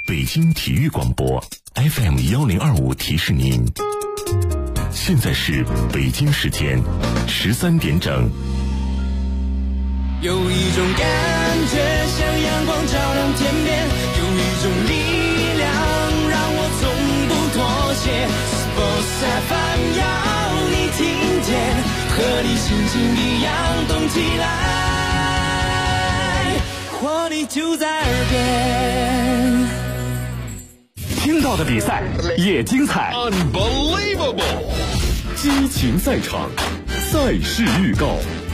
北京体育广播 FM1025提示您，现在是北京时间13点整。 有一种感觉像阳光照亮天边，有一种力量让我从不妥协。Sports FM 要你听见，和你心情一样动起来，活力就在耳边。 听到的比赛也精彩 Unbelievable 激情赛场，赛事预告。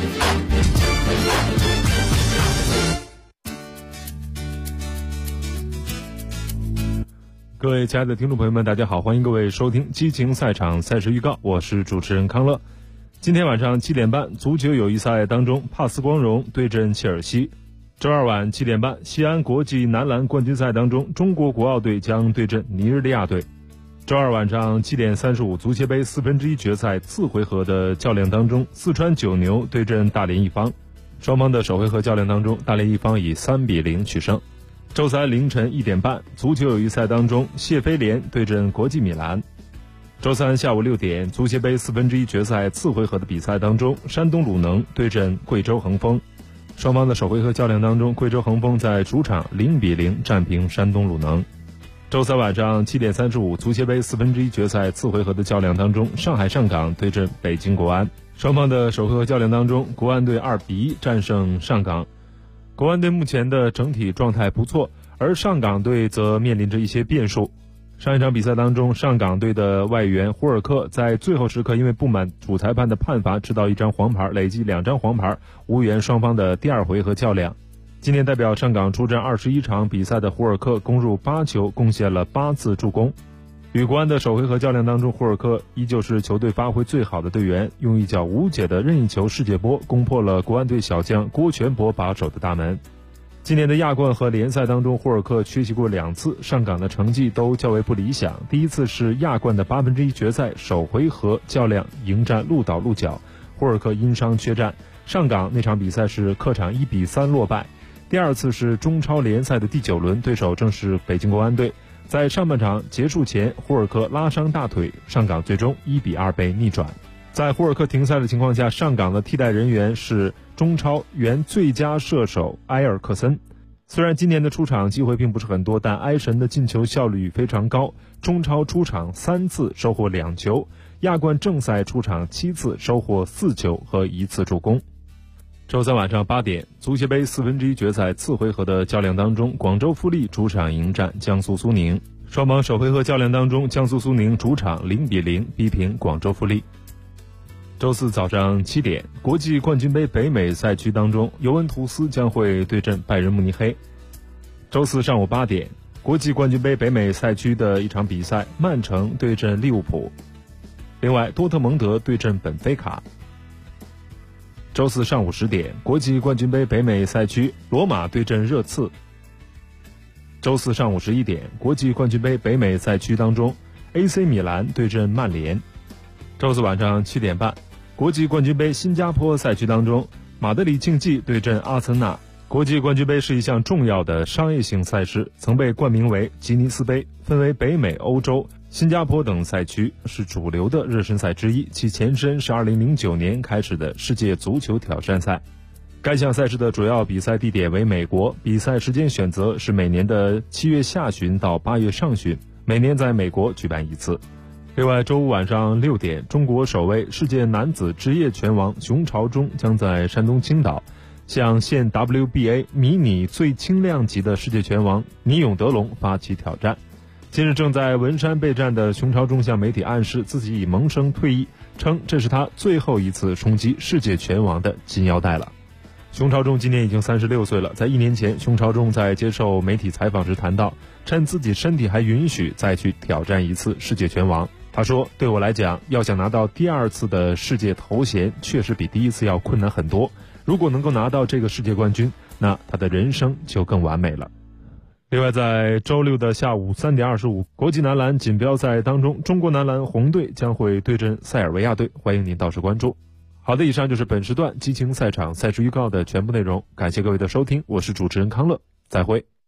各位亲爱的听众朋友们，大家好，欢迎各位收听激情赛场赛事预告，我是主持人康乐。今天晚上7点半，足球友谊赛当中，帕斯光荣对阵切尔西。周二晚7点半，西安国际男篮冠军赛当中，中国国奥队将对阵尼日利亚队。周二晚上7点35，足协杯1/4决赛次回合的较量当中，四川九牛对阵大连一方。双方的首回合较量当中，大连一方以3-0取胜。周三凌晨1点半，足球友谊赛当中，谢菲联对阵国际米兰。周三下午6点，足协杯1/4决赛次回合的比赛当中，山东鲁能对阵贵州恒丰。双方的首回合较量当中，贵州恒丰在主场0-0战平山东鲁能。周三晚上7点35，足协杯1/4决赛次回合的较量当中，上海上港对阵北京国安。双方的首回合较量当中，国安队2-1战胜上港。国安队目前的整体状态不错，而上港队则面临着一些变数。上一场比赛当中，上港队的外援胡尔克在最后时刻因为不满主裁判的判罚，吃到1张黄牌，累计2张黄牌，无缘双方的第二回合较量。今天代表上港出战21场比赛的胡尔克攻入8球，贡献了8次助攻。与国安的首回合较量当中，胡尔克依旧是球队发挥最好的队员，用一脚无解的任意球世界波攻破了国安队小将郭全博把守的大门。今年的亚冠和联赛当中，胡尔克缺席过2次，上港的成绩都较为不理想。第一次是亚冠的1/8决赛首回合较量迎战鹿岛鹿角，胡尔克因伤缺战，上港那场比赛是客场1-3落败。第二次是中超联赛的第9轮，对手正是北京国安队。在上半场结束前，胡尔克拉伤大腿，上港最终1-2被逆转。在胡尔克停赛的情况下，上港的替代人员是中超原最佳射手埃尔克森。虽然今年的出场机会并不是很多，但埃神的进球效率非常高，中超出场3次收获2球，亚冠正赛出场7次收获4球和1次助攻。周三晚上8点，足协杯1/4决赛次回合的较量当中，广州富力主场迎战江苏苏宁。双方首回合较量当中，江苏苏宁主场0-0逼平广州富力。周四早上7点，国际冠军杯北美赛区当中，尤文图斯将会对阵拜仁慕尼黑。周四上午8点，国际冠军杯北美赛区的一场比赛，曼城对阵利物浦。另外，多特蒙德对阵本菲卡。周四上午10点，国际冠军杯北美赛区，罗马对阵热刺。周四上午11点，国际冠军杯北美赛区当中 ，AC 米兰对阵曼联。周四晚上7点半，国际冠军杯新加坡赛区当中，马德里竞技对阵阿森纳。国际冠军杯是一项重要的商业性赛事，曾被冠名为吉尼斯杯，分为北美、欧洲、新加坡等赛区，是主流的热身赛之一。其前身是2009年开始的世界足球挑战赛。该项赛事的主要比赛地点为美国，比赛时间选择是每年的7月下旬到8月上旬，每年在美国举办1次。另外，周五晚上6点，中国首位世界男子职业拳王熊朝忠将在山东青岛向现 WBA 迷你最轻量级的世界拳王倪永德龙发起挑战。近日正在文山备战的熊朝忠向媒体暗示自己已萌生退役，称这是他最后一次冲击世界拳王的金腰带了。熊朝忠今年已经36岁了，在1年前，熊朝忠在接受媒体采访时谈到，趁自己身体还允许再去挑战一次世界拳王。他说，对我来讲，要想拿到第2次的世界头衔，确实比第1次要困难很多。如果能够拿到这个世界冠军，那他的人生就更完美了。另外，在周六的下午3点25，国际男篮锦标赛当中，中国男篮红队将会对阵塞尔维亚队，欢迎您到时关注。好的，以上就是本时段激情赛场赛事预告的全部内容，感谢各位的收听，我是主持人康乐，再会。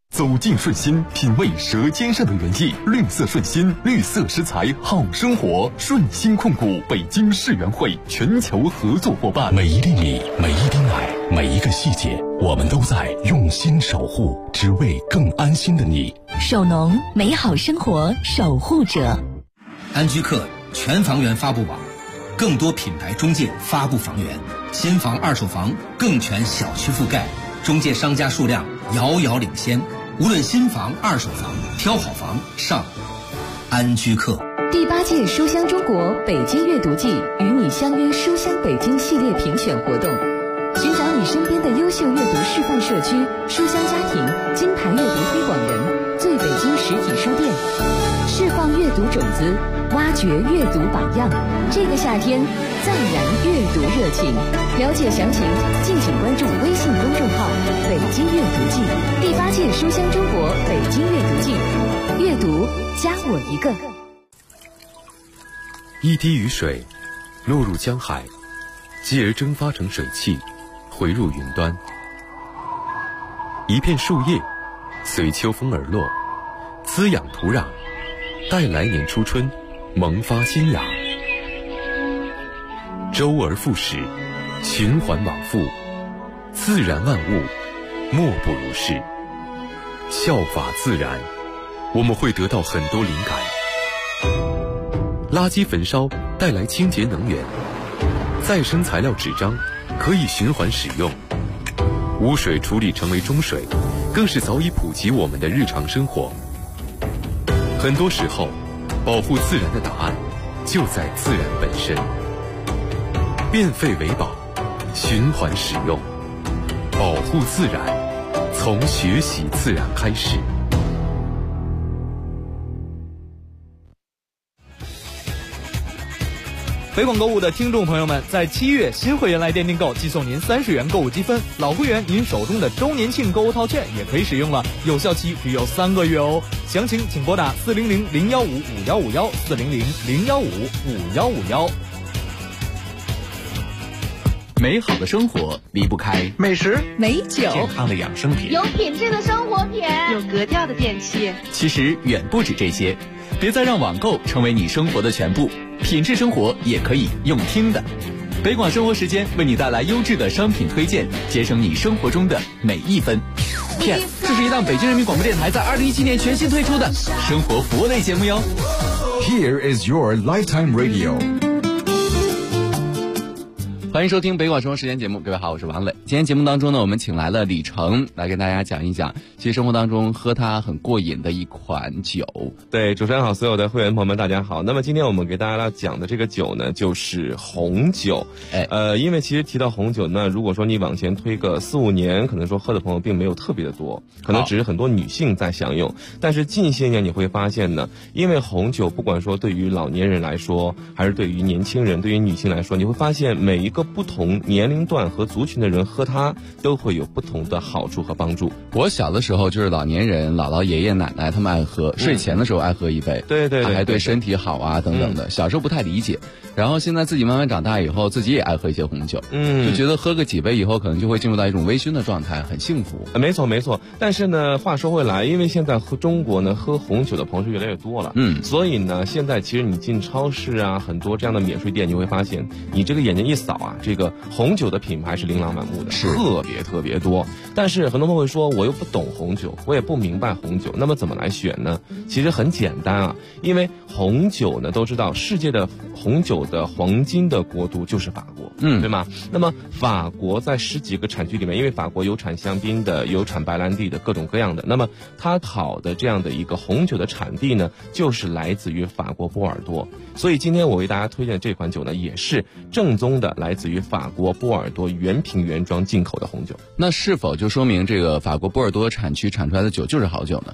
走进顺心，品味舌尖上的原意。绿色顺心，绿色食材好生活。顺心控股北京世园会全球合作伙伴。 每一粒米，每一滴奶，每一个细节，我们都在用心守护，只为更安心的你。 守农，美好生活守护者。 安居客全房源发布网，更多品牌中介发布房源，新房二手房更全小区覆盖，中介商家数量遥遥领先。无论新房二手房，挑好房上安居客。 第8届书香中国北京阅读季与你相约书香北京系列评选活动，寻找你身边的优秀阅读示范社区、书香家庭、金牌阅读推广人、最北京实体书店，释放阅读种子，挖掘阅读榜样。这个夏天再燃阅读热情。了解详情，敬请关注微信公众号“北京阅读季”。第8届书香中国北京阅读季，阅读加我一个。 一滴雨水落入江海，继而蒸发成水汽，回入云端。一片树叶随秋风而落，滋养土壤，待来年初春萌发新芽。周而复始，循环往复，自然万物莫不如是。效法自然，我们会得到很多灵感。垃圾焚烧带来清洁能源，再生材料纸张可以循环使用，污水处理成为中水，更是早已普及我们的日常生活。很多时候，保护自然的答案就在自然本身。变废为宝，循环使用，保护自然，从学习自然开始。 北广购物的听众朋友们，在7月新会员来电订购，寄送您30元购物积分；老会员您手中的周年庆购物套券也可以使用了，有效期只有3个月哦。详情请拨打400-015-5151，400-015-5151。 美好的生活离不开美食、 美酒、 健康的养生品， 有品质的生活品， 有格调的电器。 其实远不止这些，别再让网购成为你生活的全部，品质生活也可以用听的。北广生活时间为你带来优质的商品推荐，节省你生活中的每一分。PS， 这是一档北京人民广播电台在2017年全新推出的生活服务类节目哟。 Here is your lifetime radio。 欢迎收听北广生活时间节目，各位好，我是王磊。今天节目当中呢，我们请来了李成来跟大家讲一讲，其实生活当中喝它很过瘾的一款酒。 对，主持人好，所有的会员朋友们大家好。那么今天我们给大家讲的这个酒呢，就是红酒。因为其实提到红酒呢，如果说你往前推个4-5年，可能说喝的朋友并没有特别的多，可能只是很多女性在享用。但是近些年你会发现呢，因为红酒不管说对于老年人来说，还是对于年轻人，对于女性来说，你会发现每一个不同年龄段和族群的人喝它都会有不同的好处和帮助。 我小的时候就是老年人、姥姥、爷爷、奶奶他们爱喝，睡前的时候爱喝一杯， 对， 还对身体好啊等等的。小时候不太理解，然后现在自己慢慢长大以后，自己也爱喝一些红酒，就觉得喝个几杯以后，可能就会进入到一种微醺的状态，很幸福。 没错。但是呢，话说回来，因为现在中国呢喝红酒的朋友是越来越多了，所以呢，现在其实你进超市啊，很多这样的免税店，你会发现，你这个眼睛一扫啊，这个红酒的品牌是琳琅满目的，特别多。但是很多朋友会说，我又不懂红酒，我也不明白红酒，那么怎么来选呢？其实很简单啊，因为红酒呢都知道，世界的红酒的黄金的国度就是法国，对吗？那么法国在10几个产区里面，因为法国有产香槟的，有产白兰地的，各种各样的，那么它好的这样的一个红酒的产地呢，就是来自于法国波尔多。所以今天我为大家推荐的这款酒呢，也是正宗的来自于法国波尔多原瓶原装进口的红酒。 那是否就说明这个法国波尔多产区产出来的酒就是好酒呢？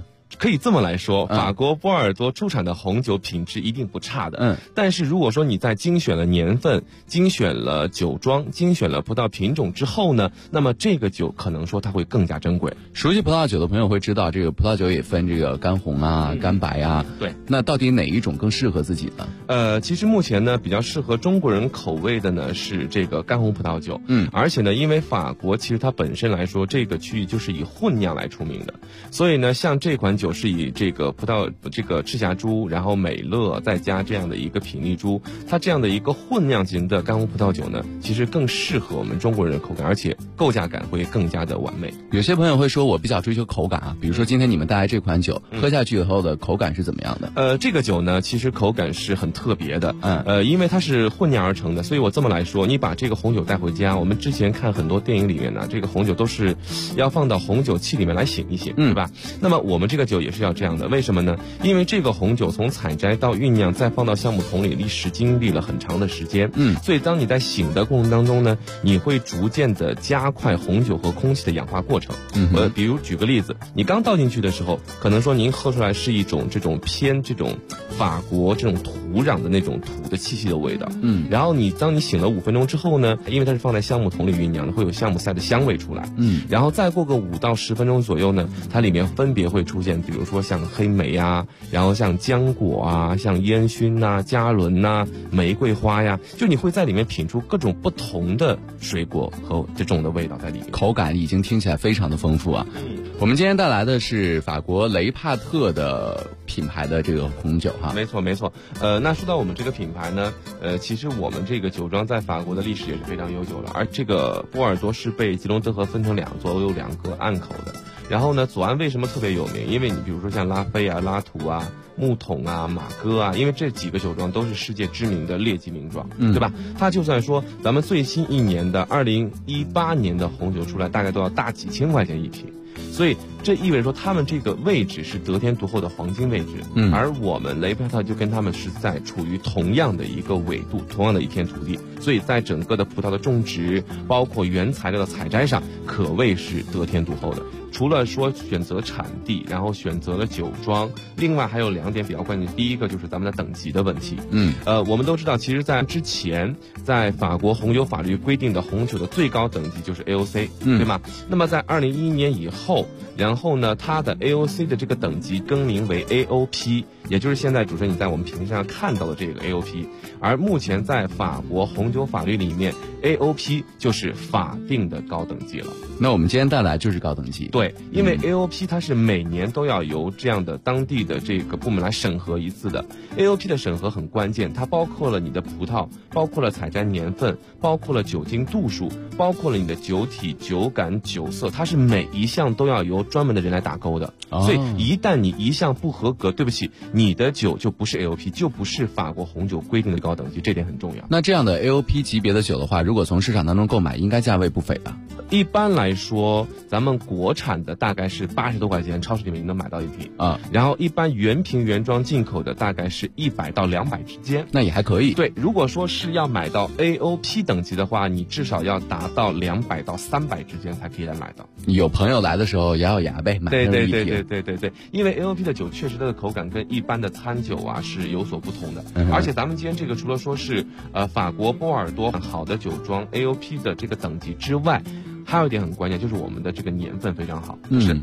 可以这么来说，法国波尔多出产的红酒品质一定不差的。但是如果说你在精选了年份、精选了酒庄、精选了葡萄品种之后呢，那么这个酒可能说它会更加珍贵。 熟悉葡萄酒的朋友会知道，这个葡萄酒也分这个干红啊、干白啊。 对， 那到底哪一种更适合自己呢？ 其实目前呢，比较适合中国人口味的呢是这个干红葡萄酒。而且呢，因为法国其实它本身来说，这个区域就是以混酿来出名的，所以呢，像这款酒是以这个这个赤霞珠，然后美乐再加这样的一个品丽珠，它这样的一个混酿型的干红葡萄酒呢，其实更适合我们中国人的口感，而且构架感会更加的完美。 有些朋友会说，我比较追求口感啊，比如说今天你们带来这款酒，喝下去以后的口感是怎么样的？ 这个酒呢，其实口感是很特别的。因为它是混酿而成的，所以我这么来说，你把这个红酒带回家，我们之前看很多电影里面呢，这个红酒都是要放到红酒器里面来醒一醒，对吧？那么我们这个酒也是要这样的，为什么呢？因为这个红酒从采摘到酝酿再放到橡木桶里，历时经历了很长的时间。所以当你在醒的过程当中呢，你会逐渐的加快红酒和空气的氧化过程。比如举个例子，你刚倒进去的时候，可能说您喝出来是一种这种偏这种法国这种土壤的那种土的气息的味道。然后当你醒了5分钟之后呢，因为它是放在橡木桶里酝酿的，会有橡木塞的香味出来。然后再过个5到10分钟左右呢，它里面分别会出现，比如说像黑莓啊，然后像浆果啊，像烟熏啊、加仑啊、玫瑰花呀，就你会在里面品出各种不同的水果和这种的味道在里面， 口感已经听起来非常的丰富啊。我们今天带来的是法国雷帕特的品牌的这个红酒哈。 没错没错。那说到我们这个品牌呢，其实我们这个酒庄在法国的历史也是非常悠久了，而这个波尔多是被吉隆德河分成2座，有2个岸口的。然后呢，左岸为什么特别有名？因为你比如说像拉菲啊、拉图啊、木桶啊、马哥啊，因为这几个酒庄都是世界知名的劣迹名庄，对吧？它就算说咱们最新一年的2018年的红酒出来，大概都要大几千块钱一瓶。所以这意味着说他们这个位置是得天独厚的黄金位置，而我们雷帕特就跟他们是在处于同样的一个纬度，同样的一片土地，所以在整个的葡萄的种植，包括原材料的采摘上，可谓是得天独厚的。除了说选择产地，然后选择了酒庄，另外还有2点比较关键。第一个就是咱们的等级的问题。我们都知道，其实在之前，在法国红酒法律规定的红酒的最高等级就是 AOC，对吗？那么在2011年以后，然后呢，它的 AOC 的这个等级更名为 AOP， 也就是现在主持人你在我们屏幕上看到的这个 AOP。而目前在法国红酒法律里面 ，AOP 就是法定的高等级了。 那我们今天带来就是高等级。 对，因为 AOP 它是每年都要由这样的当地的这个部门来审核一次的。AOP 的审核很关键，它包括了你的葡萄，包括了采摘年份，包括了酒精度数，包括了你的酒体、酒感、酒色，它是每一项都要由专门的人来打勾的。所以一旦你一项不合格，对不起，你的酒就不是 AOP， 就不是法国红酒规定的高等级，这点很重要。 那这样的 AOP 级别的酒的话，如果从市场当中购买，应该价位不菲吧？ 一般来说，咱们国产的大概是80多块钱，超市里面你能买到一瓶啊。然后一般原瓶原装进口的大概是100到200之间， 那也还可以。 对，如果说是要买到 AOP 等级的话，你至少要达到200到300之间才可以来买到。 有朋友来的时候咬咬牙呗，买那么一瓶。 对，因为 AOP 的酒确实它的口感跟一般的餐酒啊是有所不同的。而且咱们今天这个除了说是法国波尔多很好的酒庄 AOP 的这个等级之外，还有一点很关键，就是我们的这个年份非常好，是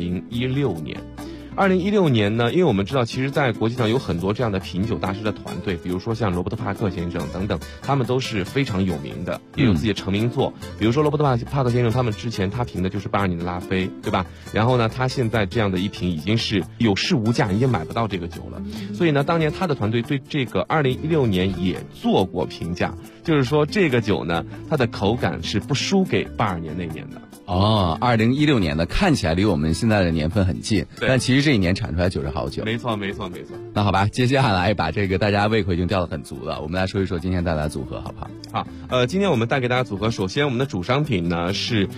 2016年。2016年呢，因为我们知道，其实在国际上有很多这样的品酒大师的团队，比如说像罗伯特帕克先生等等，他们都是非常有名的，也有自己的成名作。比如说罗伯特帕克先生，他们之前他评的就是82年的拉菲，对吧？然后呢，他现在这样的一瓶已经是有市无价，已经买不到这个酒了。所以呢，当年他的团队对这个2016年也做过评价，就是说这个酒呢，它的口感是不输给82年那年的。 哦，2016年的看起来离我们现在的年份很近，但其实这一年产出来酒是好酒。 没错。 那好吧，接下来把这个大家胃口已经吊得很足了，我们来说一说今天带来的组合好不好？ 好，今天我们带给大家组合，首先我们的主商品呢是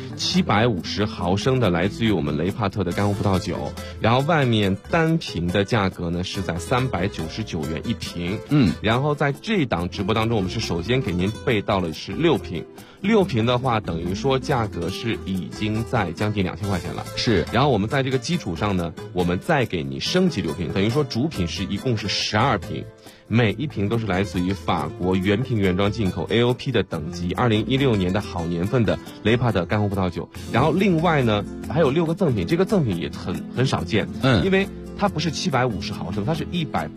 750毫升的来自于我们雷帕特的干红葡萄酒，然后外面单瓶的价格呢是在399元一瓶。然后在这档直播当中，我们是首先给您您备到了是6瓶，6瓶的话等于说价格是已经在将近2000块钱了。 是， 然后我们在这个基础上呢，我们再给你升级6瓶，等于说主品一共是12瓶。每一瓶都是来自于法国原瓶原装进口 AOP 的等级，2016年的好年份的雷帕特干红葡萄酒。然后另外呢还有6个赠品，这个赠品也很少见，因为它不是750毫升，它是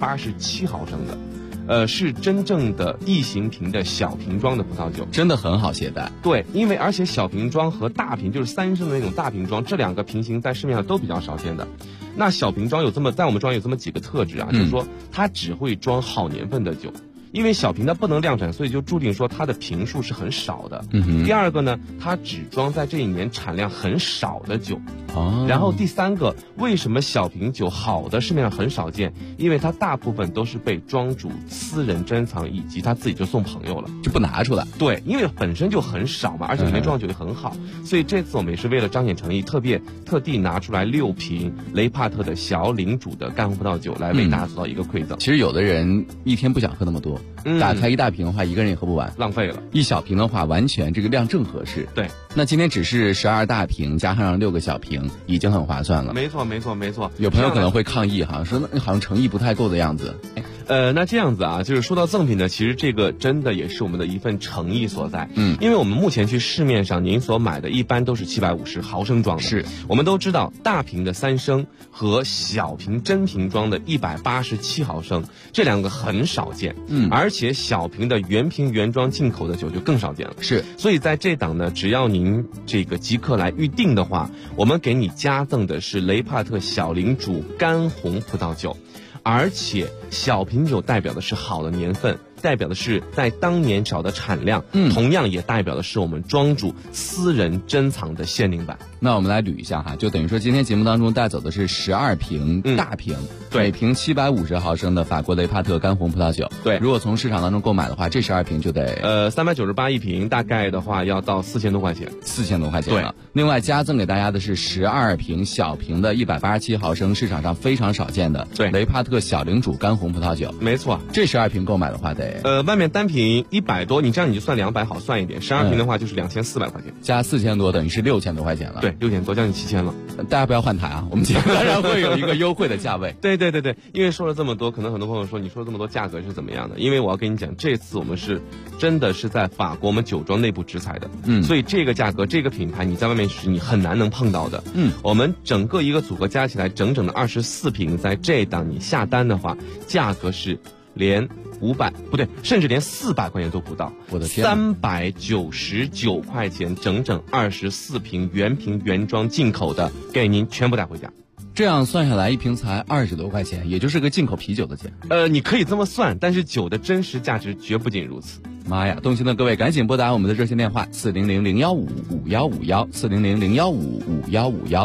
187毫升的。是真正的异形瓶的小瓶装的葡萄酒， 真的很好携带。 对，因为而且小瓶装和大瓶就是3升的那种大瓶装，这2个瓶型在市面上都比较少见的。那小瓶装在我们庄有这么几个特质啊，就是说它只会装好年份的酒。因为小瓶它不能量产，所以就注定说它的瓶数是很少的。第二个呢，它只装在这一年产量很少的酒。然后第三个，为什么小瓶酒好的市面上很少见？因为它大部分都是被庄主私人珍藏，以及他自己就送朋友了， 就不拿出来。 对，因为本身就很少嘛，而且里面装酒也很好，所以这次我们也是为了彰显诚意，特地拿出来6瓶雷帕特的小领主的干红葡萄酒来为大家做到一个馈赠。 其实有的人一天不想喝那么多。打开一大瓶的话，一个人也喝不完， 浪费了。 一小瓶的话，完全这个量正合适。 对， 那今天只是12大瓶加上6个小瓶，已经很划算了。 没错。 有朋友可能会抗议哈，说那好像诚意不太够的样子。 那这样子啊，就是说到赠品呢，其实这个真的也是我们的一份诚意所在。因为我们目前去市面上您所买的一般都是750毫升装的。 是， 我们都知道大瓶的3升和小瓶真瓶装的187毫升，这2个很少见。而且小瓶的原瓶原装进口的酒就更少见了。 是， 所以在这档呢，只要您这个即刻来预定的话，我们给你加赠的是雷帕特小领主干红葡萄酒。而且小瓶酒代表的是好的年份，代表的是在当年少的产量，同样也代表的是我们庄主私人珍藏的限定版。 那我们来捋一下哈，就等于说今天节目当中带走的是12瓶大瓶，每瓶750毫升的法国雷帕特干红葡萄酒。 对， 如果从市场当中购买的话，这12瓶就得 398一瓶，大概的话要到4000多块钱 ，4000多块钱了。另外加赠给大家的是12瓶小瓶的187毫升，市场上非常少见的雷帕特小领主干红葡萄酒。 没错， 这12瓶购买的话得外面单瓶100多，你这样你就算200好算一点，12瓶的话就是2400块钱， 加4000多等于是6000多块钱了。 对，6000多，将近7000了。 大家不要换台啊，我们今天当然会有一个优惠的价位。 对，因为说了这么多，可能很多朋友说你说了这么多价格是怎么样的？因为我要跟你讲，这次我们是真的是在法国我们酒庄内部直采的，所以这个价格这个品牌你在外面是你很难能碰到的。我们整个一个组合加起来整整的24瓶，在这档你下单的话，价格是连500不对，甚至连400块钱都不到。 我的天 ，399块钱，整整24瓶原瓶原装进口的，给您全部带回家。 这样算下来，一瓶才20多块钱，也就是个进口啤酒的钱。 你可以这么算，但是酒的真实价值绝不仅如此。 妈呀！动心的各位，赶紧拨打我们的热线电话400-015-5151，400-015-5151。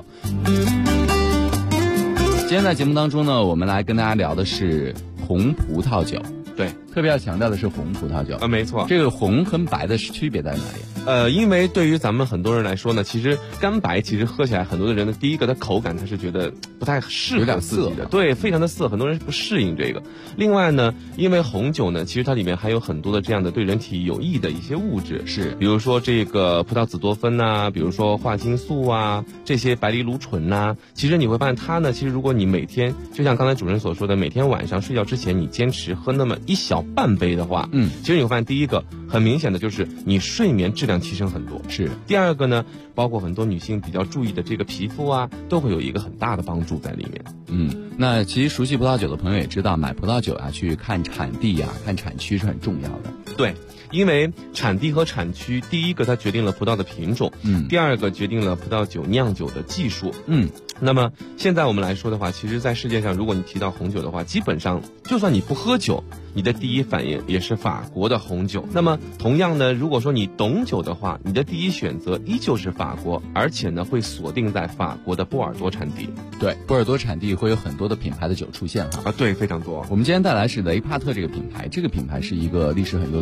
今天在节目当中呢，我们来跟大家聊的是红葡萄酒。 对， 特别要强调的是红葡萄酒。 没错。 这个红和白的区别在哪里？ 因为对于咱们很多人来说呢，其实干白其实喝起来，很多的人的第一个，它口感他是觉得不太适合自己的，对，非常的涩，很多人不适应这个。另外呢，因为红酒呢，其实它里面还有很多的这样的对人体有益的一些物质， 是， 比如说这个葡萄紫多酚呐，比如说花青素啊，这些白藜芦醇呐，其实你会发现它呢，其实如果你每天，就像刚才主持人所说的，每天晚上睡觉之前你坚持喝那么一小半杯的话，其实你会发现第一个很明显的就是你睡眠质量提升很多。 是， 第二个呢，包括很多女性比较注意的这个皮肤啊，都会有一个很大的帮助在里面。 那其实熟悉葡萄酒的朋友也知道，买葡萄酒啊，去看产地啊，看产区是很重要的。 对，因为产地和产区，第一个它决定了葡萄的品种，第二个决定了葡萄酒酿酒的技术，那么现在我们来说的话，其实在世界上，如果你提到红酒的话，基本上就算你不喝酒，你的第一反应也是法国的红酒。那么同样呢，如果说你懂酒的话，你的第一选择依旧是法国，而且呢会锁定在法国的波尔多产地。 对，波尔多产地会有很多的品牌的酒出现哈。 对，非常多。 我们今天带来是雷帕特这个品牌，这个品牌是一个历史很悠久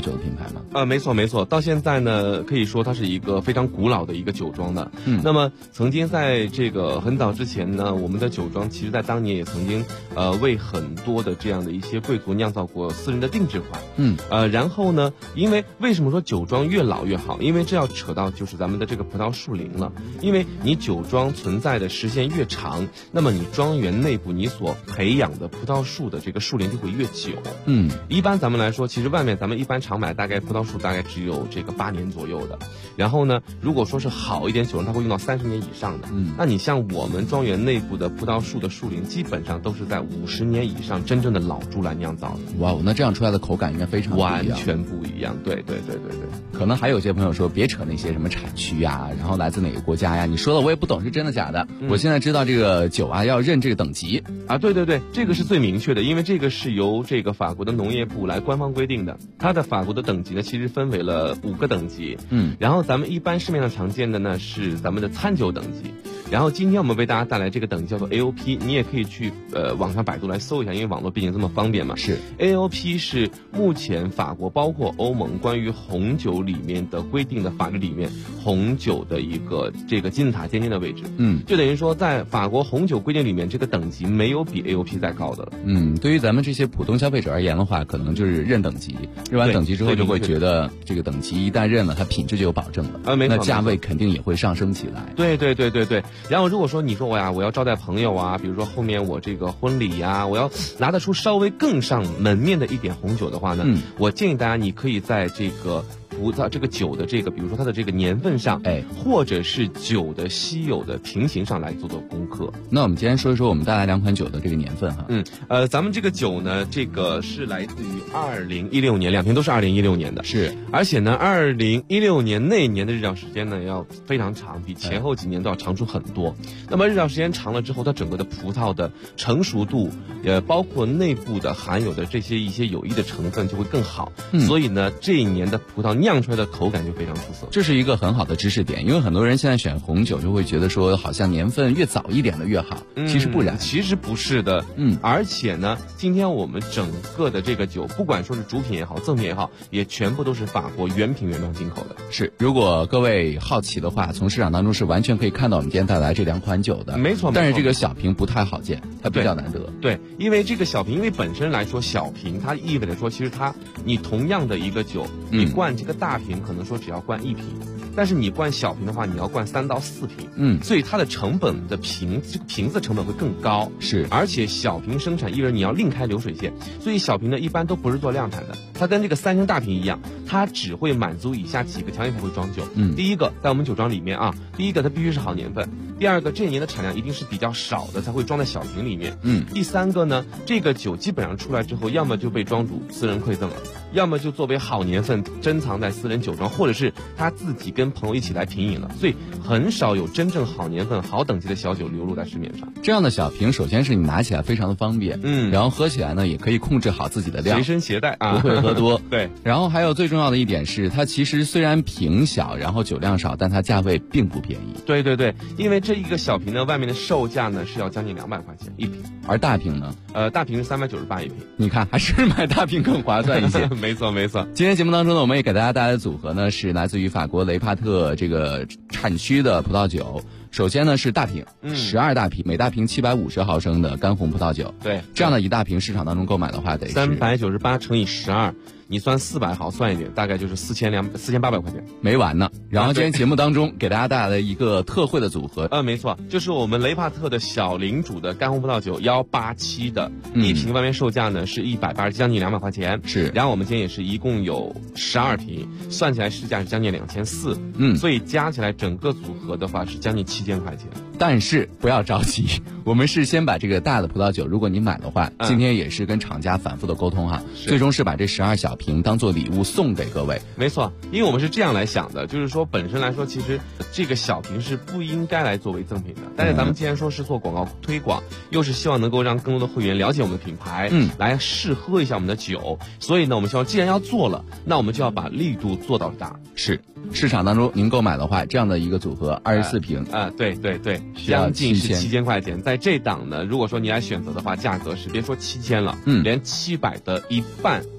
久的品牌吗？ 没错，到现在呢，可以说它是一个非常古老的一个酒庄的。那么曾经在这个很早之前呢，我们的酒庄其实在当年也曾经为很多的这样的一些贵族酿造过私人的定制款。然后呢，因为为什么说酒庄越老越好？因为这要扯到就是咱们的这个葡萄树龄了。因为你酒庄存在的时间越长，那么你庄园内部你所培养的葡萄树的这个树龄就会越久。一般咱们来说，其实外面咱们一般常买大概葡萄树大概只有这个8年左右的。然后呢，如果说是好一点酒庄，它会用到30年以上的。那你像我们庄园内部的葡萄树的树龄，基本上都是在50年以上，真正的老株来酿造的。 哇，那这样出来的口感应该非常不一样， 完全不一样。对。 可能还有些朋友说，别扯那些什么产区呀，然后来自哪个国家呀，你说的我也不懂是真的假的。我现在知道这个酒啊要认这个等级啊，对，这个是最明确的，因为这个是由这个法国的农业部来官方规定的。它的法国的等级呢，其实分为了5个等级。然后咱们一般市面上常见的呢是咱们的餐酒等级。然后今天我们为大家带来这个等级叫做 AOP， 你也可以去网上百度来搜一下，因为网络毕竟这么方便嘛。 是 AOP 是目前法国包括欧盟关于红酒里面的规定的法律里面红酒的一个这个金字塔尖尖的位置。就等于说在法国红酒规定里面，这个等级没有比 AOP 再高的了。 对于咱们这些普通消费者而言的话，可能就是认等级，认完等级之后就会觉得这个等级一旦认了，它品质就有保证了。 没错， 那价位肯定也会上升起来。 对。然后如果说你说我要招待朋友啊，比如说后面我这个婚礼呀，我要拿得出稍微更上门面的一点红酒的话呢，我建议大家你可以在这个葡萄这个酒的这个，比如说它的这个年份上，或者是酒的稀有的瓶型上来做功课。 那我们今天说一说我们带来2款酒的这个年份哈。 咱们这个酒呢，这个是来自于2016年，2瓶都是2016年的。 是， 而且呢，2016年那年的日照时间呢要非常长，比前后几年都要长出很多。那么日照时间长了之后，它整个的葡萄的成熟度，包括内部的含有的这些一些有益的成分就会更好。所以呢，这一年的葡萄酿出来的口感就非常出色。 这是一个很好的知识点，因为很多人现在选红酒就会觉得说，好像年份越早一点的越好，其实不然， 其实不是的。而且呢，今天我们整个的这个酒，不管说是主品也好，赠品也好，也全部都是法国原品原装进口的。 是，如果各位好奇的话，从市场当中是完全可以看到我们今天带来这2款酒的。 没错。 但是这个小瓶不太好见，它比较难得。 对，因为这个小瓶，因为本身来说小瓶，它意味着说，其实你同样的一个酒，你灌这个大瓶可能说只要灌1瓶，但是你灌小瓶的话，你要灌3到4瓶。所以它的成本的这个瓶子成本会更高。 是， 而且小瓶生产意味着你要另开流水线，所以小瓶呢一般都不是做量产的，它跟这个3升大瓶一样，它只会满足以下几个条件才会装酒。第一个，在我们酒庄里面啊，第一个它必须是好年份，第二个这一年的产量一定是比较少的才会装在小瓶里面。第三个呢，这个酒基本上出来之后，要么就被庄主私人馈赠了，要么就作为好年份珍藏在私人酒庄，或者是他自己跟朋友一起来品饮了，所以很少有真正好年份好等级的小酒流露在市面上。 这样的小瓶，首先是你拿起来非常的方便，然后喝起来呢也可以控制好自己的量， 随身携带啊， 不会喝多。 对， 然后还有最重要的一点是，它其实虽然瓶小，然后酒量少，但它价位并不便宜。 对，因为这一个小瓶呢，外面的售价呢是要将近200块钱一瓶， 而大瓶呢， 大瓶是398一瓶。 你看，还是买大瓶更划算一些。 没错。 今天节目当中呢，我们也给大家带来的组合呢，是来自于法国雷帕特这个产区的葡萄酒。首先呢是大瓶，12大瓶，每大瓶750毫升的干红葡萄酒。 对， 这样的一大瓶市场当中购买的话，得是 398乘以12，你算400毫算一点，大概就是4800块钱， 没完呢。然后今天节目当中给大家带来了一个特惠的组合， 没错，就是我们雷帕特的小领主的干红葡萄酒187的，一瓶外面售价呢是180，将近200块钱。 是， 然后我们今天也是一共有12瓶，算起来市价是将近2400，所以加起来整个组合的话是将近7000块钱。 但是不要着急，我们是先把这个大的葡萄酒，如果你买的话，今天也是跟厂家反复的沟通哈，最终是把这12小瓶当做礼物送给各位。 没错，因为我们是这样来想的，就是说本身来说，其实这个小瓶是不应该来作为赠品的，但是咱们既然说是做广告推广，又是希望能够让更多的会员了解我们的品牌，来试喝一下我们的酒，所以呢，我们希望既然要做了，那我们就要把力度做到大。 是，市场当中您购买的话，这样的一个组合24瓶对，将近是7000块钱。在这档呢，如果说你来选择的话，价格是别说7000了，连700的一半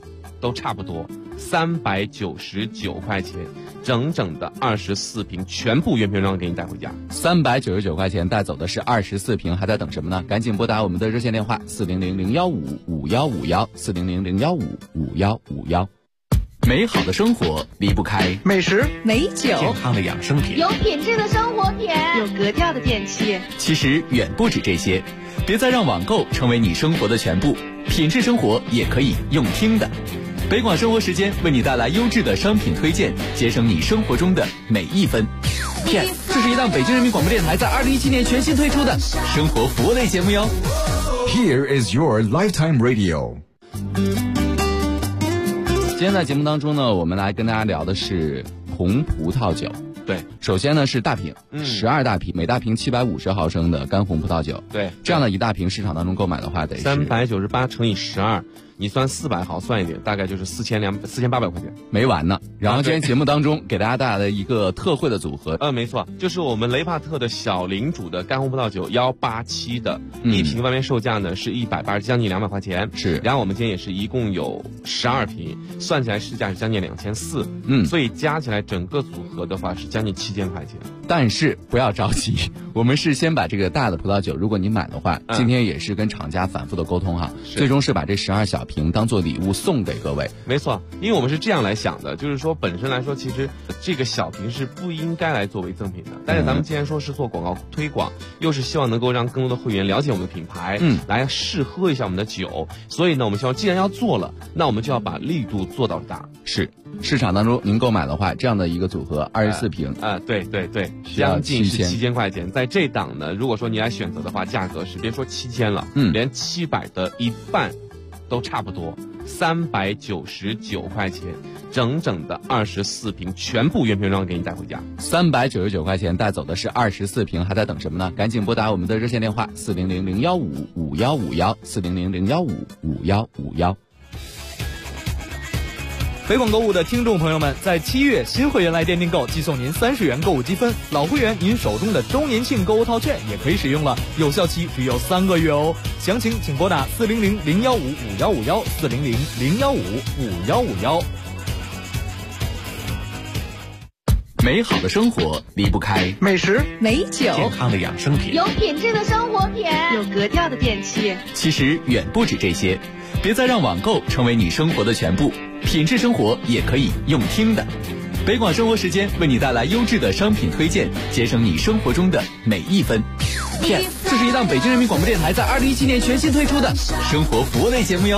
都差不多，399块钱，整整的24瓶，全部原瓶装给你带回家。 399块钱带走的是24瓶，还在等什么呢？赶紧拨打我们的热线电话400-015-5151，400-015-5151。美好的生活离不开美食、 美酒、 健康的养生品， 有品质的生活品， 有格调的电器。 其实远不止这些，别再让网购成为你生活的全部，品质生活也可以用听的。北广生活时间为你带来优质的商品推荐，节省你生活中的每一分。Yes， 这是一档北京人民广播电台在2017年全新推出的生活服务类节目哟。 Here is your lifetime radio。 今天在节目当中呢，我们来跟大家聊的是红葡萄酒。 对， 首先呢是大瓶，12大瓶，每大瓶750毫升的干红葡萄酒。 对， 这样的一大瓶市场当中购买的话，得是 398乘以12，你算400毫算一点，大概就是4800块钱， 没完呢。然后今天节目当中给大家带来的一个特惠的组合， 没错，就是我们雷帕特的小领主的干红葡萄酒187的，一瓶外面售价呢是180，将近200块钱。 是， 然后我们今天也是一共有12瓶，算起来市价是将近2400，所以加起来整个组合的话是将近7000块钱。 但是不要着急，我们是先把这个大的葡萄酒，如果您买的话，今天也是跟厂家反复的沟通哈，最终是把这12小瓶当做礼物送给各位。 没错，因为我们是这样来想的，就是说本身来说，其实这个小瓶是不应该来作为赠品的。但是咱们既然说是做广告推广，又是希望能够让更多的会员了解我们的品牌，来试喝一下我们的酒，所以呢，我们希望既然要做了，那我们就要把力度做到大。 是，市场当中您购买的话，这样的一个组合24瓶， 对，将近是7000块钱。在这档呢，如果说你来选择的话，价格是别说7000了，连700的一半都差不多，399块钱，整整的24瓶，全部原瓶装给你带回家。 399块钱带走的是24瓶，还在等什么呢？赶紧拨打我们的热线电话400-015-5151，400-015-5151。 北广购物的听众朋友们，在7月新会员来电订购，寄送您30元购物积分；老会员您手中的周年庆购物套券也可以使用了，有效期只有3个月哦。详情请拨打400-015-5151，400-015-5151。 美好的生活离不开美食、 美酒、 健康的养生品， 有品质的生活品， 有格调的电器。 其实远不止这些，别再让网购成为你生活的全部，品质生活也可以用听的。北广生活时间为你带来优质的商品推荐，节省你生活中的每一分。Yes， 这是一档北京人民广播电台在2017年全新推出的生活服务类节目哟。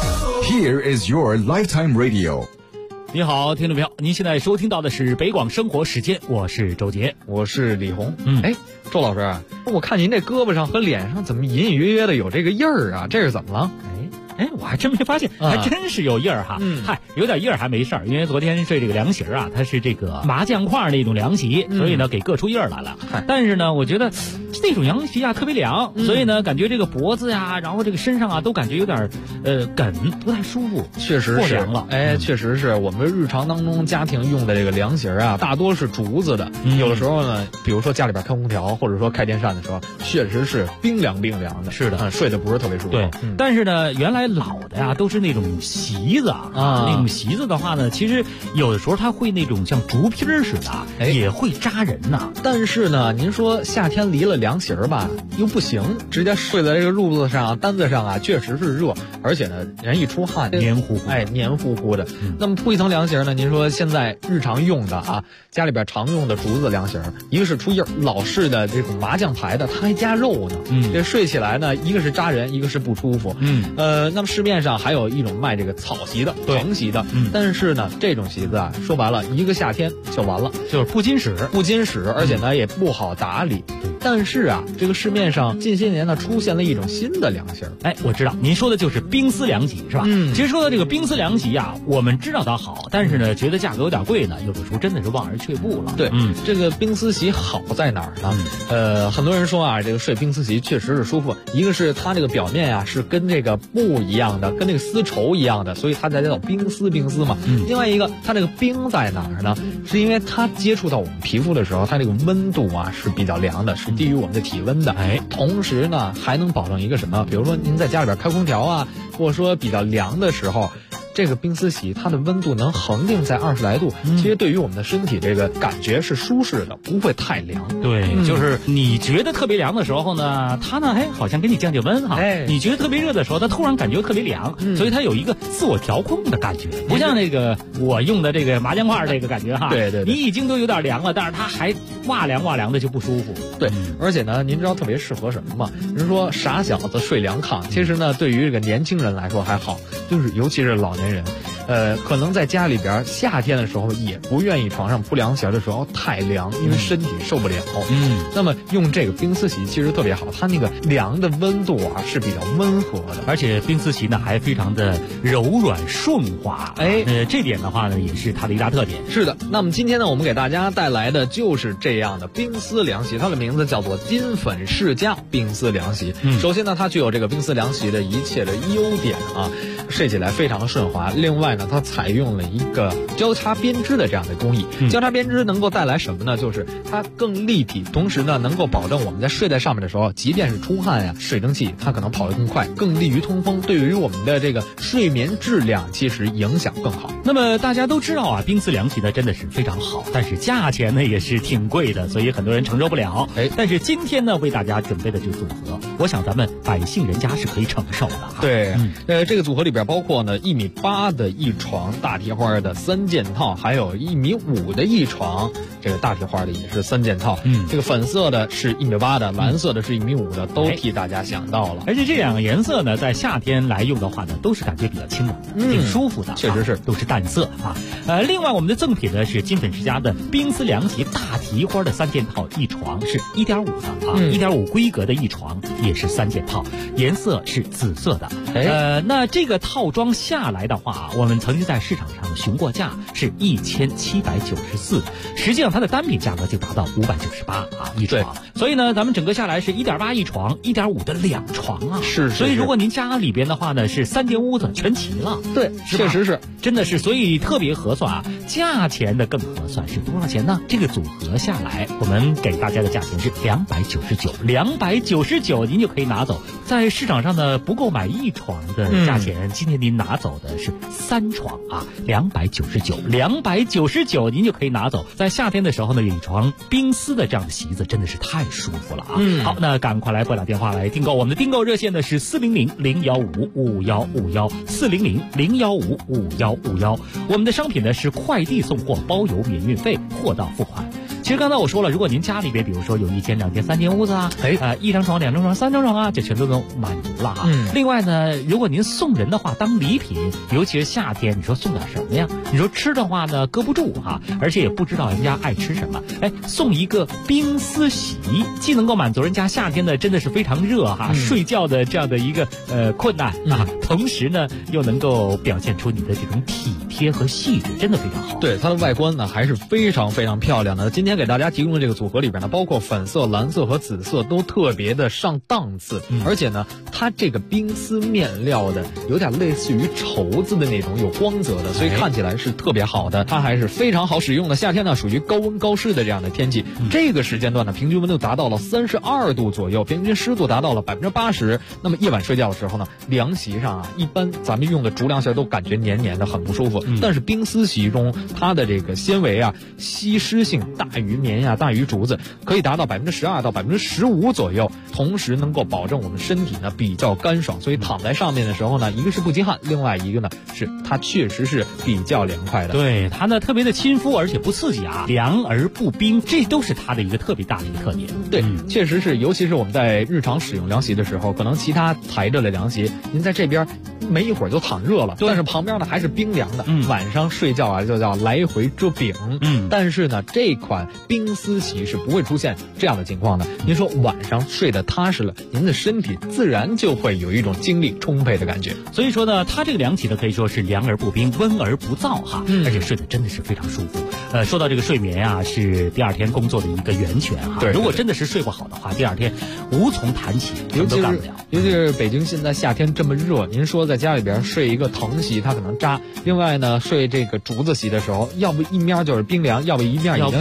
Here is your lifetime radio。 你好，听众朋友，您现在收听到的是北广生活时间，我是周杰， 我是李红。周老师，我看您这胳膊上和脸上怎么隐隐约约的有这个印儿啊？这是怎么了？ 我还真没发现，还真是有印儿哈。有点印儿还没事儿，因为昨天是这个凉席啊，它是这个麻酱块那种凉席，所以呢给硌出印儿来了。但是呢，我觉得那种凉席啊特别凉，所以呢感觉这个脖子呀，然后这个身上啊都感觉有点梗，不太舒服。 确实是凉了， 确实是我们日常当中家庭用的这个凉席啊，大多是竹子的。有的时候呢，比如说家里边开空调或者说开电扇的时候，确实是冰凉的。 是的， 睡得不是特别舒服。 对，但是呢，原来老的呀都是那种席子啊，那种席子的话呢，其实有的时候它会那种像竹皮似的，也会扎人呐。 但是呢，您说夏天离了凉席吧，又不行，直接睡在这个褥子上、单子上啊，确实是热，而且呢，人一出汗黏糊糊， 黏糊糊的。那么铺一层凉席呢，您说现在日常用的啊，家里边常用的竹子凉席，一个是出印儿，老式的这种麻酱牌的，它还加肉呢。这睡起来呢，一个是扎人，一个是不舒服。那么市面上还有一种卖这个草席的、藤席的，但是呢，这种席子啊，说白了，一个夏天就完了， 就是不经使， 而且呢也不好打理。但是啊，这个市面上近些年呢出现了一种新的凉席。 我知道您说的就是冰丝凉席是吧？其实说到这个冰丝凉席啊，我们知道它好，但是呢觉得价格有点贵呢，有的时候真的是望而却步了。 对，这个冰丝席好在哪儿呢？很多人说啊，这个睡冰丝席确实是舒服，一个是它这个表面啊是跟这个布一样的，跟那个丝绸一样的，所以它才叫冰丝嘛。另外一个，它这个冰在哪儿呢？是因为它接触到我们皮肤的时候，它这个温度啊是比较凉的，是低于我们的体温的。同时呢还能保证一个什么？比如说您在家里边开空调啊，或者说比较凉的时候， 这个冰丝席它的温度能恒定在20来度，其实对于我们的身体这个感觉是舒适的，不会太凉。 对，就是你觉得特别凉的时候呢，它呢好像给你降温哈。你觉得特别热的时候，它突然感觉特别凉，所以它有一个自我调控的感觉，不像那个我用的这个麻将块这个感觉哈。 对， 你已经都有点凉了，但是它还哇凉的就不舒服。 对，而且呢，您知道特别适合什么吗？人说傻小子睡凉炕，其实呢，对于这个年轻人来说还好，就是尤其是老年人。可能在家里边夏天的时候也不愿意床上铺凉席的时候太凉，因为身体受不了。那么用这个冰丝席其实特别好，它那个凉的温度啊是比较温和的， 而且冰丝席呢还非常的柔软顺滑。这点的话呢也是它的一大特点。 是的，那么今天呢我们给大家带来的就是这样的冰丝凉席，它的名字叫做金粉世家冰丝凉席。首先呢它具有这个冰丝凉席的一切的优点啊，睡起来非常的顺滑。另外呢它采用了一个交叉编织的这样的工艺，交叉编织能够带来什么呢？就是它更立体，同时呢能够保证我们在睡在上面的时候，即便是出汗呀，水蒸气它可能跑得更快，更利于通风，对于我们的这个睡眠质量其实影响更好。 那么大家都知道啊，冰丝凉席呢真的是非常好，但是价钱呢也是挺贵的，所以很多人承受不了。但是今天呢为大家准备的这个组合，我想咱们百姓人家是可以承受的。 对，这个组合里边包括呢1.8米的一床大提花的3件套，还有1.5米的一床这个大提花的也是3件套。这个粉色的是1.8米的，蓝色的是1.5米的，都替大家想到了。 而且这两个颜色呢，在夏天来用的话呢，都是感觉比较清冷的，挺舒服的。 确实是， 都是淡色啊。另外我们的赠品呢是金粉世家的冰丝凉席大提花的3件套，一床是1.5的啊，1.5规格的一床也是3件套，颜色是紫色的。那这个套装下来的话，我们曾经在市场上询过价是1794，实际上它的单品价格就达到598啊一床。所以呢，咱们整个下来是1.8一床，1.5的2床啊。 是。 所以如果您家里边的话呢，是3间屋子全齐了。 对，确实是， 真的是，所以特别合算啊。价钱的更合算是多少钱呢？这个组合下来，我们给大家的价钱是299，299您就可以拿走。在市场上呢，不够买一床的价钱，今天您拿走的是3床啊，299您就可以拿走。在夏天的时候呢，有一床冰丝的这样的席子真的是太舒服了啊。好，那赶快来拨打电话来订购，我们的订购热线呢是400-015-5151，400-015-5151。我们的商品呢是快递送货，包邮免运费，货到付款。其实刚才我说了，如果您家里边比如说有1间、2间、3间屋子啊，1张床、2张床、3张床啊，这全都能满足了啊。另外呢，如果您送人的话，当礼品，尤其是夏天，你说送点什么呀？你说吃的话呢，搁不住哈，而且也不知道人家爱吃什么。送一个冰丝席，既能够满足人家夏天的真的是非常热哈，睡觉的这样的一个困难啊，同时呢又能够表现出你的这种体贴和细致，真的非常好。 对，它的外观呢还是非常非常漂亮的。今天给大家提供的这个组合里边呢，包括粉色、蓝色和紫色都特别的上档次，而且呢，它这个冰丝面料的有点类似于绸子的那种有光泽的，所以看起来是特别好的。它还是非常好使用的。夏天呢属于高温高湿的这样的天气，这个时间段呢平均温度达到了32度左右，平均湿度达到了80%。那么夜晚睡觉的时候呢，凉席上啊，一般咱们用的竹凉席都感觉黏黏的，很不舒服。但是冰丝席中它的这个纤维啊，吸湿性大于棉呀，大于竹子，可以达到12%到15%左右，同时能够保证我们身体呢比较干爽，所以躺在上面的时候呢，一个是不积汗，另外一个呢是它确实是比较凉快的。 对，它呢特别的亲肤，而且不刺激啊，凉而不冰，这都是它的一个特别大的一个特点。 对，确实是，尤其是我们在日常使用凉席的时候，可能其他抬着的凉席，您在这边没一会儿就躺热了，但是旁边呢还是冰凉的，晚上睡觉啊就叫来回遮饼。但是呢，这款冰丝席是不会出现这样的情况的。您说晚上睡得踏实了，您的身体自然就会有一种精力充沛的感觉。 所以说呢，它这个凉席呢可以说是凉而不冰，温而不燥哈，而且睡得真的是非常舒服。说到这个睡眠啊，是第二天工作的一个源泉哈。 对， 如果真的是睡不好的话，第二天无从谈起，什么都干不了。 尤其是北京现在夏天这么热，您说在家里边睡一个藤席，它可能扎；另外呢，睡这个竹子席的时候，要不一面就是冰凉，要不一面要不就硌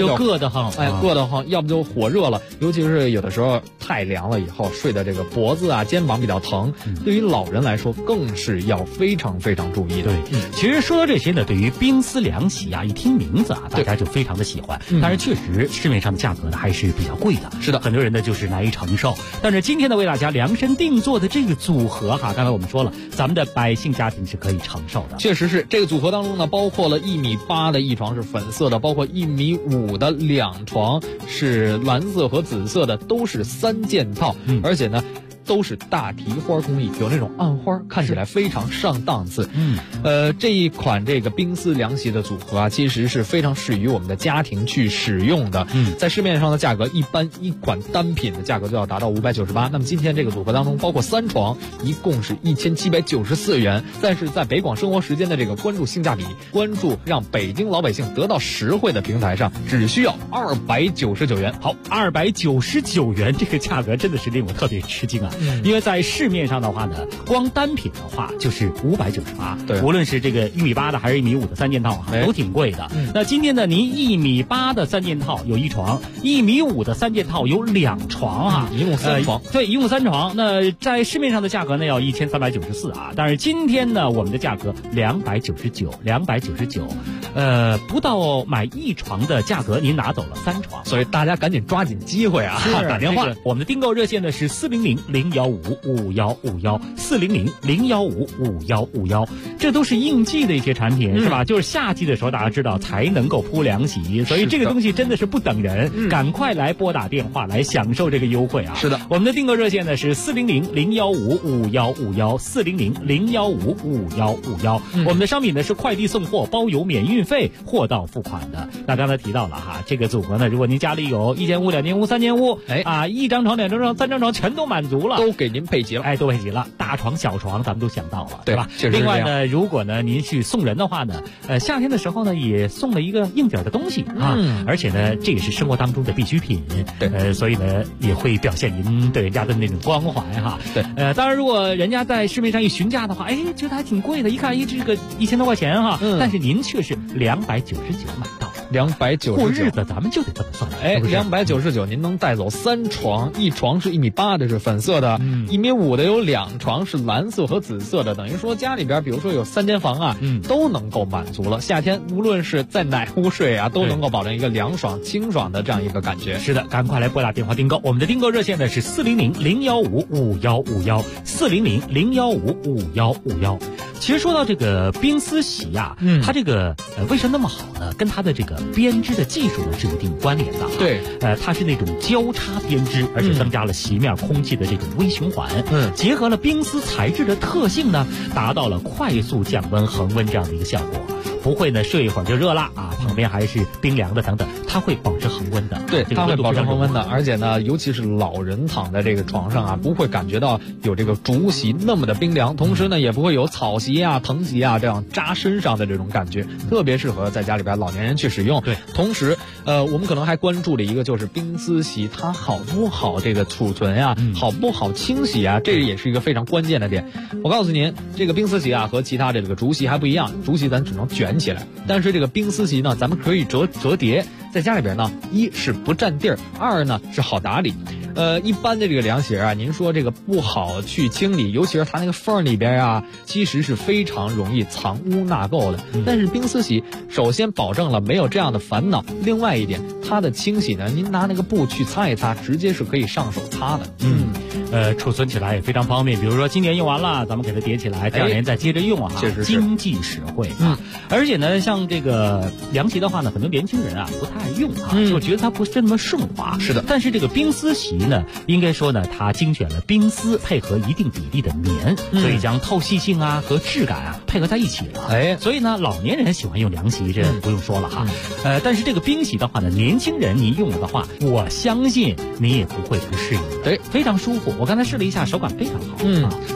得慌，硌得慌，要不就火热了，尤其是有的时候太凉了以后，睡的这个脖子啊、肩膀比较疼，对于老人来说更是要非常非常注意的。 对，其实说到这些呢，对于冰丝凉席啊，一听名字啊，大家就非常的喜欢。但是确实市面上的价格呢还是比较贵的， 是的， 很多人呢就是难以承受。但是今天呢为大家量身定做的这个组合哈，刚才我们说了，咱们的百姓家庭是可以承受的。 确实是，这个组合当中呢，包括了1.8米的一床是粉色的，包括1.5米的2床是蓝色和紫色的，都是3件套，而且呢都是大提花工艺，有那种暗花，看起来非常上档次。这一款这个冰丝凉席的组合啊，其实是非常适于我们的家庭去使用的。在市面上的价格，一般一款单品的价格就要达到598。那么今天这个组合当中，包括3床，一共是1794元。但是在北广生活时间的这个关注性价比、关注让北京老百姓得到实惠的平台上，只需要299元。 好，299元这个价格真的是令我特别吃惊啊！因为在市面上的话呢，光单品的话就是598， 对， 无论是这个1.8米的还是1.5米的3件套都挺贵的。那今天呢，您1.8米的3件套有1床，1.5米的3件套有2床啊， 一共3床。 对，一共3床。那在市面上的价格呢要1394啊，但是今天呢，我们的价格299，不到买1床的价格，您拿走了3床， 所以大家赶紧抓紧机会啊， 打电话。我们的订购热线呢是400-015-5151，400-015-5151，这都是应季的一些产品，是吧？就是夏季的时候，大家知道才能够铺凉席，所以这个东西真的是不等人，赶快来拨打电话来享受这个优惠啊！ 是的， 我们的订购热线呢是400-015-5151，400-015-5151。我们的商品呢是快递送货，包邮免运费，货到付款的。那刚才提到了哈，这个组合呢，如果您家里有1间屋、2间屋、3间屋，1张床、2张床、3张床全都满足了， 都给您配齐了， 都配齐了，大床小床咱们都想到了， 对吧？ 另外呢，如果呢您去送人的话呢，夏天的时候呢也送了一个应景的东西啊，而且呢这也是生活当中的必需品， 对， 所以呢也会表现您对人家的那种关怀哈。 对， 当然如果人家在市面上一询价的话，觉得还挺贵的，一看这个1000多块钱哈，但是您却是299买到。 299， 过日子咱们就得这么算 ，299您能带走3床，一床是1.8米的是粉色的，1.5米的有2床是蓝色和紫色的，等于说家里边比如说有3间房啊，都能够满足了。夏天无论是在哪屋睡啊，都能够保证一个凉爽清爽的这样一个感觉。 是的，赶快来拨打电话订购，我们的订购热线呢是400-015-5151，400-015-5151。其实说到这个冰丝席啊，它这个为什么那么好呢？跟它的这个编织的技术呢是有一定关联的。 对， 它是那种交叉编织，而且增加了席面空气的这种微循环，结合了冰丝材质的特性呢，达到了快速降温恒温这样的一个效果。不会呢睡一会儿就热了啊，旁边还是冰凉的等等，它会保持恒温的。 对，它会保持恒温的，而且呢，尤其是老人躺在这个床上啊，不会感觉到有这个竹席那么的冰凉，同时呢，也不会有草席啊、藤席啊这样扎身上的这种感觉，特别适合在家里边老年人去使用。 对， 同时我们可能还关注了一个就是冰丝席它好不好这个储存啊，好不好清洗啊，这也是一个非常关键的点。我告诉您，这个冰丝席啊和其他的这个竹席还不一样，竹席咱只能卷起来，但是这个冰丝席呢，咱们可以折叠，在家里边呢，一是不占地儿，二呢是好打理。一般的这个凉席啊，您说这个不好去清理，尤其是它那个缝里边啊，其实是非常容易藏污纳垢的。但是冰丝席首先保证了没有这样的烦恼，另外一点，它的清洗呢，您拿那个布去擦一擦，直接是可以上手擦的。 储存起来也非常方便，比如说今年用完了，咱们给它叠起来，第2年再接着用啊， 确实是经济实惠啊。而且呢，像这个凉席的话呢，很多年轻人啊不太爱用啊，就觉得它不是那么顺滑。 是的， 但是这个冰丝席呢，应该说呢，它精选了冰丝配合一定比例的棉，所以将透气性啊和质感啊配合在一起了。所以呢，老年人喜欢用凉席，这不用说了哈。但是这个冰席的话呢，年轻人您用的话，我相信你也不会不适应。 对， 非常舒服。我刚才试了一下，手感非常好。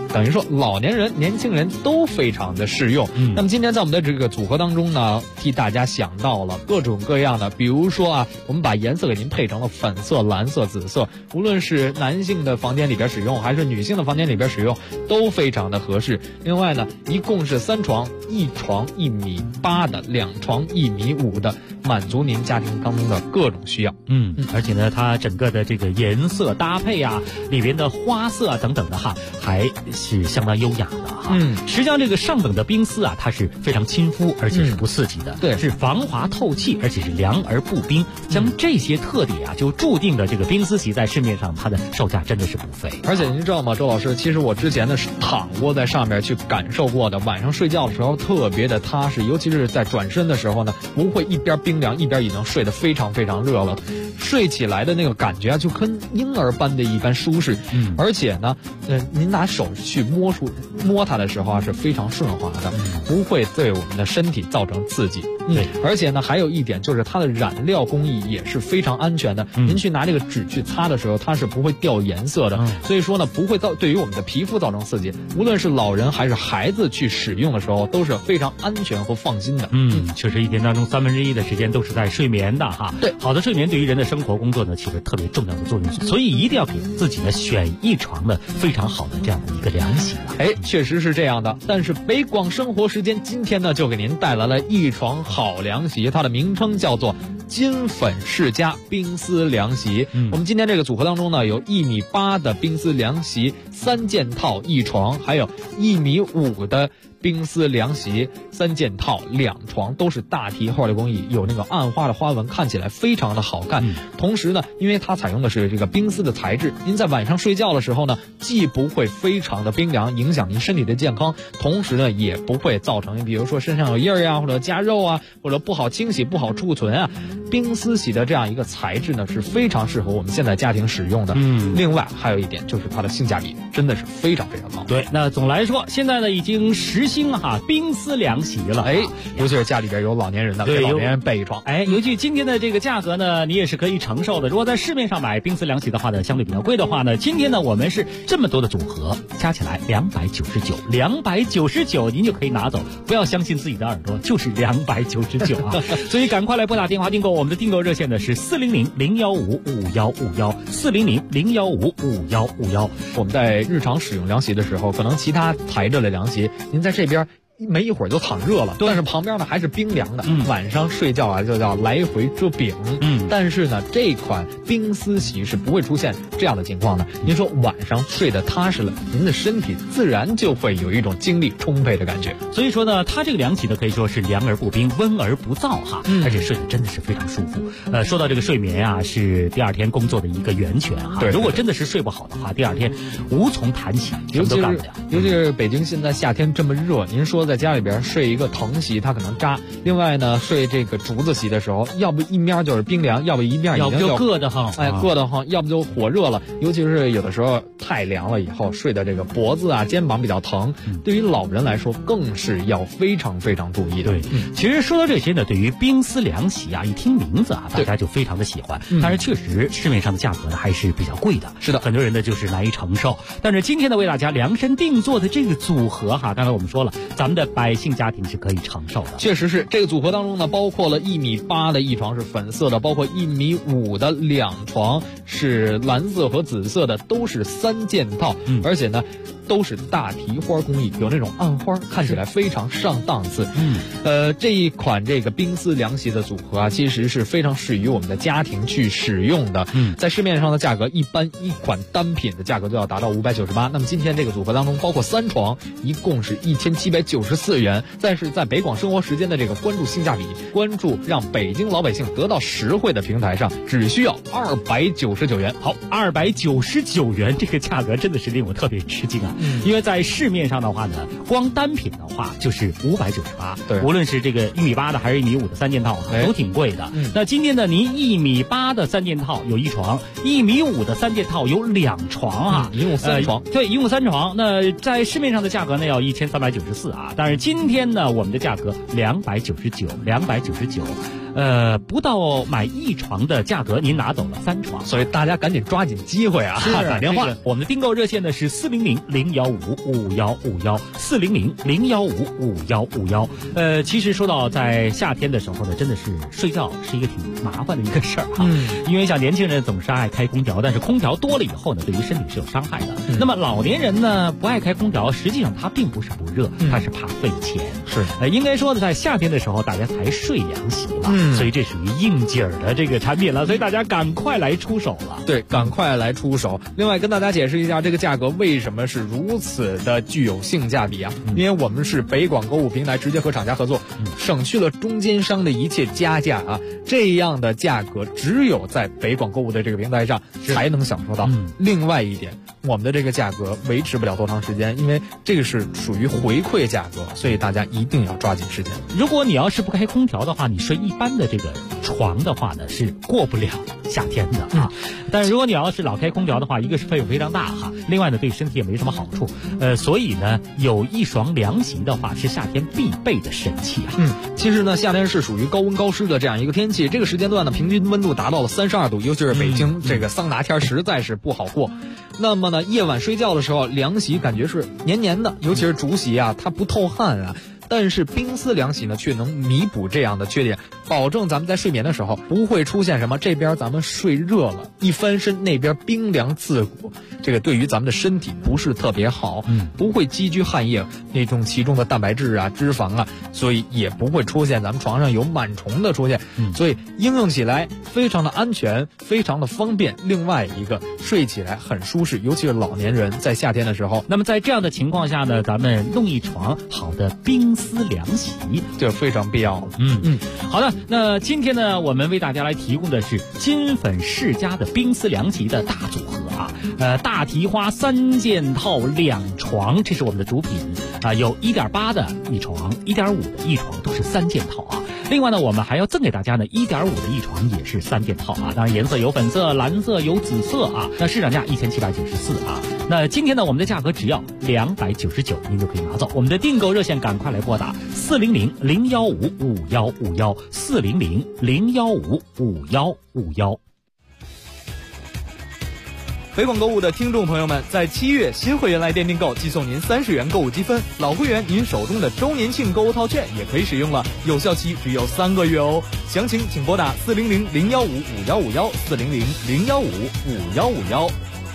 等于说老年人、年轻人都非常的适用。那么今天在我们的这个组合当中呢，替大家想到了各种各样的，比如说啊，我们把颜色给您配成了粉色、蓝色、紫色，无论是男性的房间里边使用，还是女性的房间里边使用，都非常的合适。另外呢，一共是3床，1床1.8米的，2床1.5米的，满足您家庭当中的各种需要。 而且呢，它整个的这个颜色搭配啊，里边的花色啊等等的哈，还是相当优雅的哈。实际上这个上等的冰丝啊，它是非常亲肤，而且是不刺激的， 对， 是防滑透气，而且是凉而不冰。像这些特点啊，就注定了这个冰丝席在市面上它的售价真的是不菲。 而且您知道吗，周老师，其实我之前呢是躺过在上面去感受过的，晚上睡觉的时候特别的踏实，尤其是在转身的时候呢，不会一边冰凉一边已经睡得非常非常热了，睡起来的那个感觉啊，就跟婴儿般的一般舒适。而且呢，您拿手去摸它的时候啊，是非常顺滑的，不会对我们的身体造成刺激。 对， 而且呢，还有一点就是它的染料工艺也是非常安全的。您去拿这个纸去擦的时候，它是不会掉颜色的，所以说呢，不会对于我们的皮肤造成刺激。无论是老人还是孩子去使用的时候，都是非常安全和放心的。 确实一天当中1/3的时间都是在睡眠的哈。 对， 好的睡眠对于人的生活工作呢，起着特别重要的作用，所以一定要给自己呢选一床的非常好的这样的一个凉席了。 确实是这样的。但是北广生活时间今天呢，就给您带来了一床好凉席，它的名称叫做金粉世家冰丝凉席。我们今天这个组合当中呢，有1.8米的冰丝凉席3件套1床，还有1.5米的冰丝凉席3件套2床，都是大提花的工艺，有那个暗花的花纹，看起来非常的好看。同时呢，因为它采用的是这个冰丝的材质，您在晚上睡觉的时候呢，既不会非常的冰凉，影响您身体的健康，同时呢，也不会造成比如说身上有印儿呀，或者夹肉啊，或者不好清洗、不好储存啊。冰丝洗的这样一个材质呢，是非常适合我们现在家庭使用的。另外还有一点就是它的性价比真的是非常非常高。 对，那总来说，现在呢已经实行哈冰丝凉席了。 尤其是家里边有老年人的，给老年人备一床。 尤其今天的这个价格呢，你也是可以承受的。如果在市面上买冰丝凉席的话呢，相对比较贵的话呢，今天呢我们是这么多的组合，加起来299，您就可以拿走。不要相信自己的耳朵，就是299啊！所以赶快来拨打电话订购，我们的订购热线呢是400-015-5151，400-015-5151。 我们在日常使用凉席的时候，可能其他材质的凉席，您在这边没一会儿就躺热了，但是旁边呢还是冰凉的。晚上睡觉啊就叫来回遮饼。但是呢，这款冰丝席是不会出现这样的情况的。您说晚上睡得踏实了，您的身体自然就会有一种精力充沛的感觉。 所以说呢，它这个凉席呢可以说是凉而不冰，温而不燥哈，而且睡得真的是非常舒服。说到这个睡眠啊，是第二天工作的一个源泉哈。如果真的是睡不好的话，第二天无从谈起，什么都干不了。 尤其是北京现在夏天这么热，您说在家里边睡一个藤席，它可能扎；另外呢，睡这个竹子席的时候，要不一面就是冰凉，要不一面已经就硌得慌， 硌得慌，要不就火热了。尤其是有的时候太凉了以后，睡的这个脖子啊、肩膀比较疼，对于老人来说更是要非常非常注意的。 对，其实说到这些呢，对于冰丝凉席啊，一听名字啊，大家就非常的喜欢。但是确实市面上的价格呢还是比较贵的， 是的， 很多人呢就是难以承受。但是今天呢，为大家量身定做的这个组合哈，刚才我们说了，咱们的百姓家庭是可以承受的。 确实是，这个组合当中呢，包括了1.8米的1床是粉色的，包括1.5米的2床是蓝色和紫色的，都是3件套，而且呢都是大提花工艺，有那种暗花，看起来非常上档次。这一款这个冰丝凉席的组合啊，其实是非常适于我们的家庭去使用的。在市面上的价格，一般一款单品的价格就要达到598。那么今天这个组合当中，包括3床，一共是1794元。但是在北广生活时间的这个关注性价比、关注让北京老百姓得到实惠的平台上，只需要299元。 好，299元这个价格真的是令我特别吃惊啊！因为在市面上的话呢，光单品的话就是598， 对， 无论是这个1.8米的还是1.5米的3件套都挺贵的。那今天呢，您1.8米的3件套有1床，1.5米的3件套有2床啊， 一共3床。 对，一共3床。那在市面上的价格呢要1394啊，但是今天呢，我们的价格299。 不到买1床的价格，您拿走了3床， 所以大家赶紧抓紧机会啊，打电话。 我们的订购热线呢是400-015-5151，400-015-5151。其实说到在夏天的时候呢，真的是睡觉是一个挺麻烦的一个事儿哈，因为像年轻人总是爱开空调，但是空调多了以后呢，对于身体是有伤害的。那么老年人呢不爱开空调，实际上他并不是不热，他是怕费钱。 是， 应该说呢，在夏天的时候大家才睡凉席嘛，所以这属于应景儿的这个产品了，所以大家赶快来出手了。 对，赶快来出手。另外跟大家解释一下，这个价格为什么是如此的具有性价比啊？因为我们是北广购物平台直接和厂家合作，省去了中间商的一切加价啊，这样的价格只有在北广购物的这个平台上才能享受到。另外一点，我们的这个价格维持不了多长时间，因为这个是属于回馈价格，所以大家一定要抓紧时间。 如果你要是不开空调的话，你睡一般的这个床的话呢，是过不了夏天的啊。但是如果你要是老开空调的话，一个是费用非常大哈，另外呢对身体也没什么好处。所以呢有一床凉席的话是夏天必备的神器啊。 其实呢夏天是属于高温高湿的这样一个天气，这个时间段呢平均温度达到了32度，尤其是北京这个桑拿天实在是不好过。那么呢夜晚睡觉的时候，凉席感觉是黏黏的，尤其是竹席啊，它不透汗啊。但是冰丝凉席呢，却能弥补这样的缺点，保证咱们在睡眠的时候不会出现什么这边咱们睡热了，一翻身那边冰凉刺骨，这个对于咱们的身体不是特别好，不会积聚汗液那种其中的蛋白质啊、脂肪啊，所以也不会出现咱们床上有螨虫的出现，所以应用起来非常的安全，非常的方便。另外一个睡起来很舒适，尤其是老年人在夏天的时候。 那么在这样的情况下呢，咱们弄一床好的冰丝凉席， 这非常必要。 好的，那今天呢，我们为大家来提供的是金粉世家的冰丝凉席的大组合啊，大提花3件套2床，这是我们的主品啊，有1.8的一床，1.5的一床，都是3件套啊。另外呢，我们还要赠给大家呢1.5的一床，也是3件套啊。当然颜色有粉色、蓝色、有紫色啊。那市场价1794啊。那今天呢，我们的价格只要299，您就可以拿走。我们的订购热线赶快来拨打400-015-5151，400-015-5151。 北广购物的听众朋友们，在7月新会员来电订购，寄送您30元购物积分；老会员您手中的周年庆购物套券也可以使用了，有效期只有3个月哦。详情请拨打400-015-5151，400-015-5151。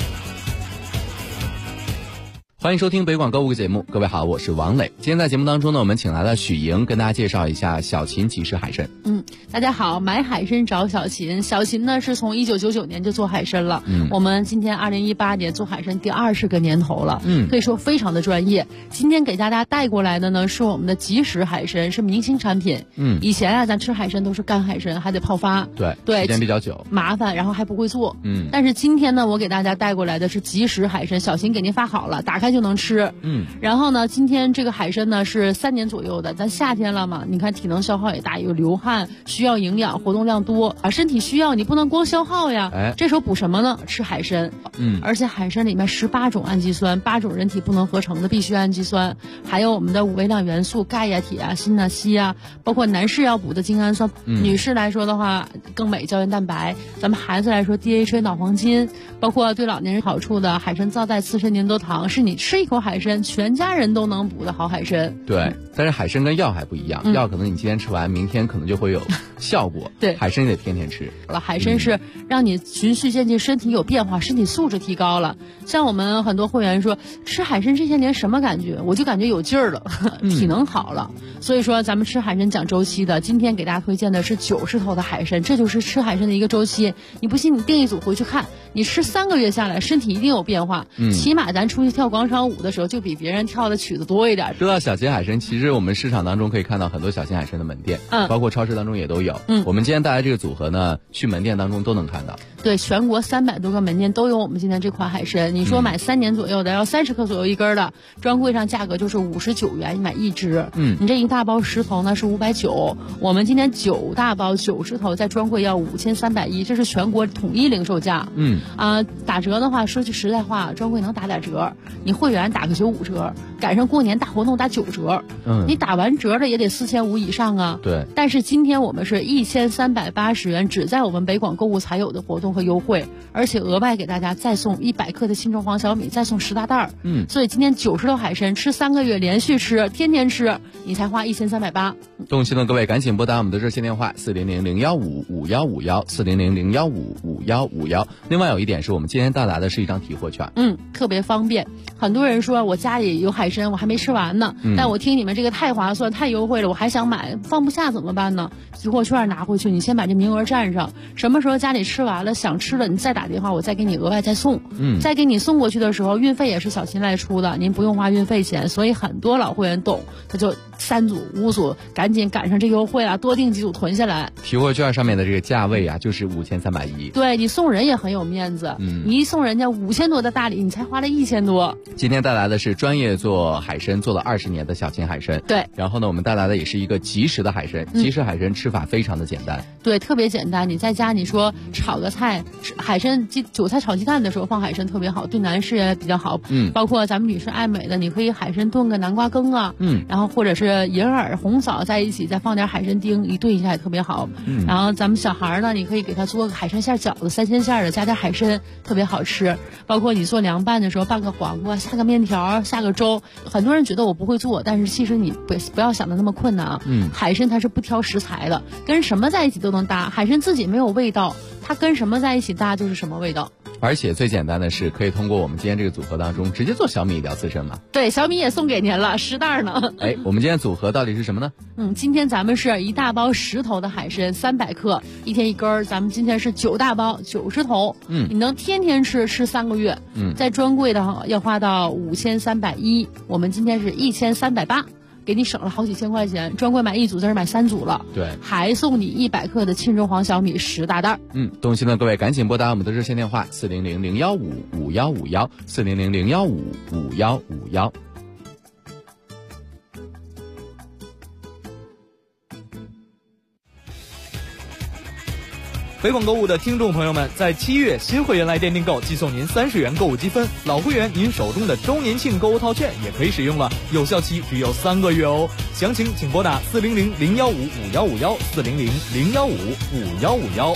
欢迎收听北广购物节目，各位好，我是王磊。今天在节目当中呢，我们请来了许莹，跟大家介绍一下小秦即食海参。 大家好，买海参找小秦。小秦呢是从1999年就做海参了，我们今天2018年做海参第20个年头了，可以说非常的专业。今天给大家带过来的呢是我们的即食海参，是明星产品。以前啊咱吃海参都是干海参，还得泡发，对， 时间比较久， 麻烦，然后还不会做。但是今天呢，我给大家带过来的是即食海参，小秦给您发好了，打开就能吃。然后呢，今天这个海参呢是3年左右的，咱夏天了嘛，你看体能消耗也大，有流汗，需要营养，活动量多啊，身体需要，你不能光消耗呀。这时候补什么呢？吃海参。而且海参里面18种氨基酸，8种人体不能合成的必需氨基酸，还有我们的5微量元素钙呀、铁啊、锌啊、硒啊，包括男士要补的精氨酸，女士来说的话更美胶原蛋白，咱们孩子来说 DHA 脑黄金，包括对老年人好处的海参皂带、刺身粘多糖，是你吃一口海参全家人都能补的好海参。 对，但是海参跟药还不一样，药可能你今天吃完，明天可能就会有效果。 对， 海参得天天吃。 海参是让你循序渐进，身体有变化，身体素质提高了。像我们很多会员说，吃海参这些年什么感觉？我就感觉有劲儿了，体能好了。所以说咱们吃海参讲周期的，今天给大家推荐的是90头的海参，这就是吃海参的一个周期。你不信你订一组回去看，你吃3个月下来，身体一定有变化。起码咱出去跳广场舞的时候，就比别人跳的曲子多一点。 说到小秦海参，其实我们市场当中可以看到很多小秦海参的门店，包括超市当中也都有。我们今天带来这个组合呢，去门店当中都能看到。 对，全国300多个门店都有我们今天这款海参。你说买3年左右的，要30克左右一根的，专柜上价格就是59元，你买1只。你这一大包10头呢是590，我们今天9大包90头在专柜要5310，这是全国统一零售价。打折的话，说句实在话，专柜能打点折，你会员打个95折，赶上过年大活动打9折。你打完折的也得4500以上啊。 对。 但是今天我们是1380元，只在我们北广购物才有的活动和优惠，而且额外给大家再送100克的青城黄小米，再送10大袋。所以今天90头海参吃3个月，连续吃，天天吃，你才花1380。 动心的各位赶紧拨打我们的热线电话400-015-5151，400-015-5151。另外有一点是我们今天到达的是一张提货券， 特别方便。很多人说我家里有海参，我还没吃完呢，但我听你们这个太划算太优惠了，我还想买，放不下怎么办呢？提货券拿回去，你先把这名额占上，什么时候家里吃完了想吃了，你再打电话，我再给你额外再送。再给你送过去的时候，运费也是小新来出的，您不用花运费钱。所以很多老会员懂，他就3组5组，赶紧赶上这优惠啊，多订几组囤下来。 提货券上面的这个价位啊，就是5310。 对，你送人也很有面子，你一送人家5000多的大礼，你才花了1000多。 今天带来的是专业做海参做了20年的小秦海参。 对， 然后呢，我们带来的也是一个即食的海参，即食海参吃法非常的简单。 对，特别简单。你在家你说炒个菜，海参韭菜炒鸡蛋的时候放海参特别好，对男士也比较好。包括咱们女士爱美的，你可以海参炖个南瓜羹啊，然后或者是银耳、红枣在一起，再放点海参丁一炖一下也特别好。然后咱们小孩呢，你可以给他做个海参馅饺子，3鲜馅的，加点海参，特别好吃。包括你做凉拌的时候，拌个黄瓜，下个面条，下个粥。很多人觉得我不会做，但是其实你不要想的那么困难啊。海参它是不挑食材的，跟什么在一起都能搭。海参自己没有味道，它跟什么在一起搭就是什么味道。 而且最简单的是，可以通过我们今天这个组合当中直接做小米料刺身嘛。 对，小米也送给您了10袋呢。 我们今天组合到底是什么呢？ 今天咱们是一大包10头的海参，300克，一天一根儿。咱们今天是9大包90头，你能天天吃3个月。在专柜的要花到5310，我们今天是1380。给你省了好几千块钱，专柜买1组，这是买3组了。 对， 还送你100克的青城黄小米10大袋。 动心的各位赶紧拨打我们的热线电话400-015-5151，400-015-5151。 北广购物的听众朋友们，在7月新会员来电订购，寄送您30元购物积分；老会员您手中的周年庆购物套券也可以使用了，有效期只有3个月哦。详情请拨打400-015-5151，400-015-5151。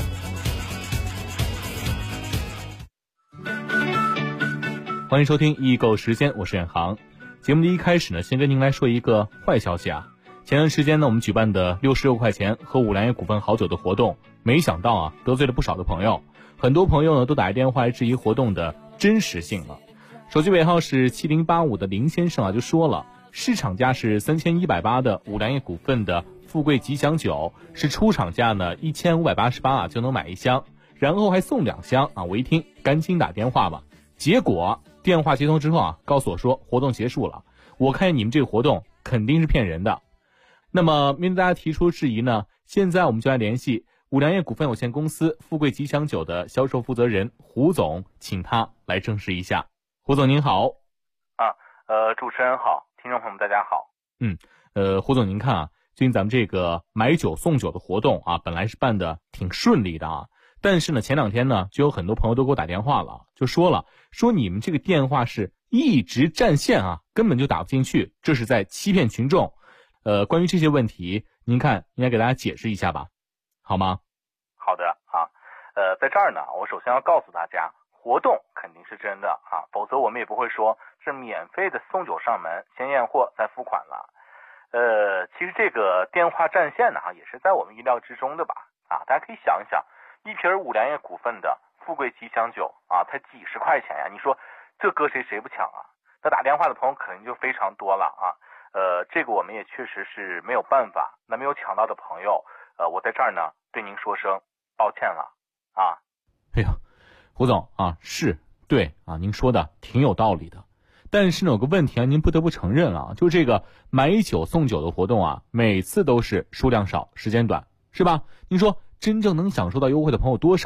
欢迎收听易购时间，我是远航。节目的一开始呢，先跟您来说一个坏消息啊。前段时间呢，我们举办的66块钱喝五粮液股份好酒的活动，没想到啊，得罪了不少的朋友。很多朋友呢都打电话来质疑活动的真实性了。手机尾号是7085的林先生啊就说了，市场价是3180的五粮液股份的富贵吉祥酒，是出厂价呢1588啊就能买1箱，然后还送2箱啊。我一听赶紧打电话吧，结果电话接通之后啊，告诉我说活动结束了。我看见你们这个活动肯定是骗人的。那么面对大家提出质疑呢，现在我们就来联系五粮液股份有限公司富贵吉祥酒的销售负责人胡总，请他来证实一下。胡总您好。 主持人好，听众朋友们大家好。 胡总您看啊，最近咱们这个买酒送酒的活动啊，本来是办的挺顺利的啊，但是呢前2天呢就有很多朋友都给我打电话了，就说你们这个电话是一直占线啊，根本就打不进去，这是在欺骗群众。关于这些问题，您看应该给大家解释一下吧，好吗？ 好的啊，在这儿呢，我首先要告诉大家，活动肯定是真的啊，否则我们也不会说是免费的送酒上门，先验货再付款了。其实这个电话占线呢，也是在我们意料之中的吧？啊，大家可以想一想，一瓶五粮液股份的富贵吉祥酒啊，才几十块钱呀，你说这搁谁不抢啊？那打电话的朋友肯定就非常多了啊。这个我们也确实是没有办法。那没有抢到的朋友，我在这儿呢对您说声抱歉了啊。 哎呀，胡总啊，是对啊，您说的挺有道理的。但是呢，有个问题啊，您不得不承认啊，就这个买酒送酒的活动啊，每次都是数量少，时间短，是吧？您说真正能享受到优惠的朋友多少啊？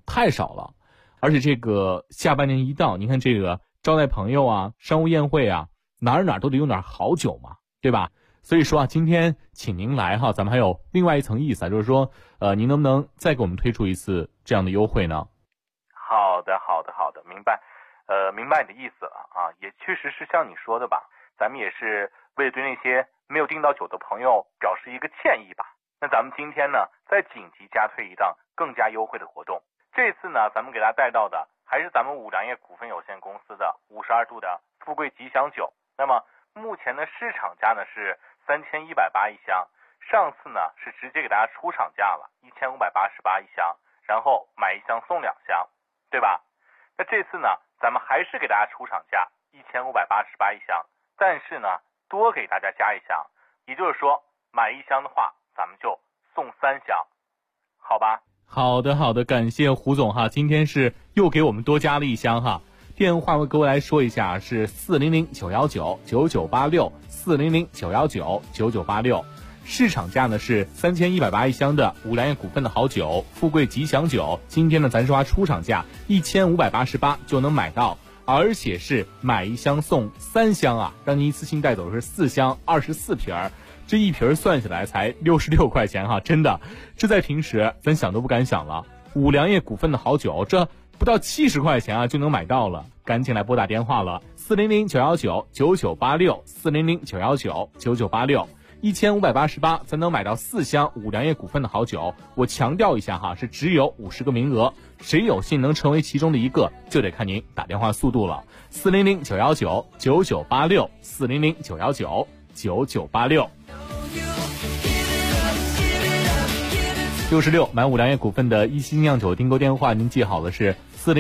太少了。而且这个下半年一到，您看这个招待朋友啊、商务宴会啊，哪儿都得用点好酒嘛，对吧？所以说啊，今天请您来哈，咱们还有另外一层意思啊，就是说，您能不能再给我们推出一次这样的优惠呢？ 好的，明白，明白你的意思了啊，也确实是像你说的吧，咱们也是为了对那些没有订到酒的朋友表示一个歉意吧。那咱们今天呢，再紧急加推一档更加优惠的活动。这次呢，咱们给大家带到的还是咱们五粮液股份有限公司的52度的富贵吉祥酒。那么目前的市场价呢是3180一箱，上次呢是直接给大家出厂价了1588一箱，然后买一箱送2箱，对吧？那这次呢，咱们还是给大家出厂价1588一箱，但是呢多给大家加一箱，也就是说买1箱的话，咱们就送3箱，好吧？ 好的，感谢胡总哈，今天是又给我们多加了1箱哈。电话我各位来说一下，是400-919-9986，400-919-9986。市场价呢是3180一箱的五粮液股份的好酒富贵吉祥酒，今天呢咱说出厂价1588就能买到，而且是买1箱送3箱啊，让您一次性带走的是4箱24瓶儿，这一瓶算下来才66块钱哈，真的，这在平时咱想都不敢想了。五粮液股份的好酒，这不到70块钱啊就能买到了，赶紧来拨打电话了，400-919-9986，400-919-9986，1588才能买到4箱五粮液股份的好酒。我强调一下哈，是只有50个名额，谁有幸能成为其中的一个，就得看您打电话速度了。400-919-9986，400-919-9986。66买五粮液股份的一星酿酒订购电话，您记好了是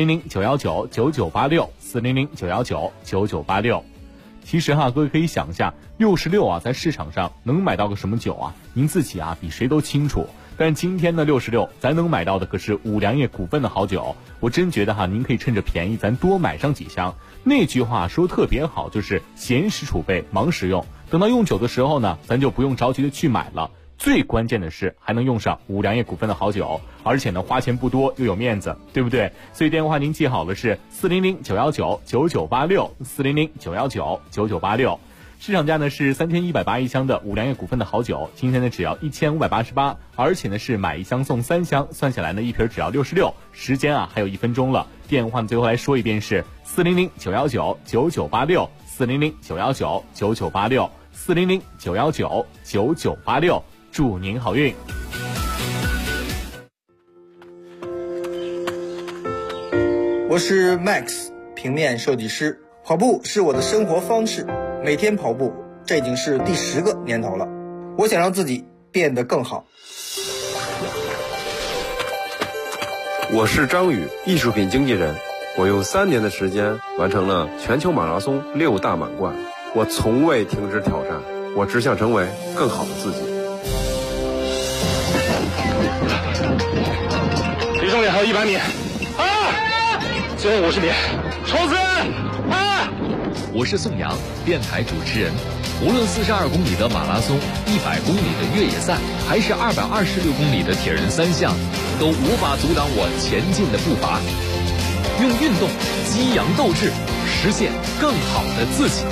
400-919-9986，400-919-9986。其实哈，各位可以想一下，66啊，在市场上能买到个什么酒啊？您自己啊比谁都清楚。但今天的66，咱能买到的可是五粮液股份的好酒。我真觉得哈，您可以趁着便宜，咱多买上几箱。那句话说特别好，就是闲时储备，忙时用。等到用酒的时候呢，咱就不用着急的去买了。最关键的是还能用上五粮液股份的好酒，而且呢花钱不多又有面子，对不对？所以电话您记好了是400-919-9986，400-919-9986。市场价呢是3180一箱的五粮液股份的好酒，今天呢只要1588，而且呢是买1箱送3箱，算下来呢一瓶只要66。时间啊还有1分钟了，电话呢最后来说一遍是400-919-9986，400-919-9986，400-919-9986。祝您好运。 我是 Max， 平面设计师。跑步是我的生活方式，每天跑步，这已经是第10个年头了。我想让自己变得更好。 我是张宇，艺术品经纪人。我用3年的时间完成了全球马拉松6大满贯。我从未停止挑战，我只想成为更好的自己。 离终点还有100米，最后50米，冲刺！ 我是宋阳，电台主持人。无论42公里的马拉松、100公里的越野赛，还是226公里的铁人3项，都无法阻挡我前进的步伐。用运动激扬斗志，实现更好的自己。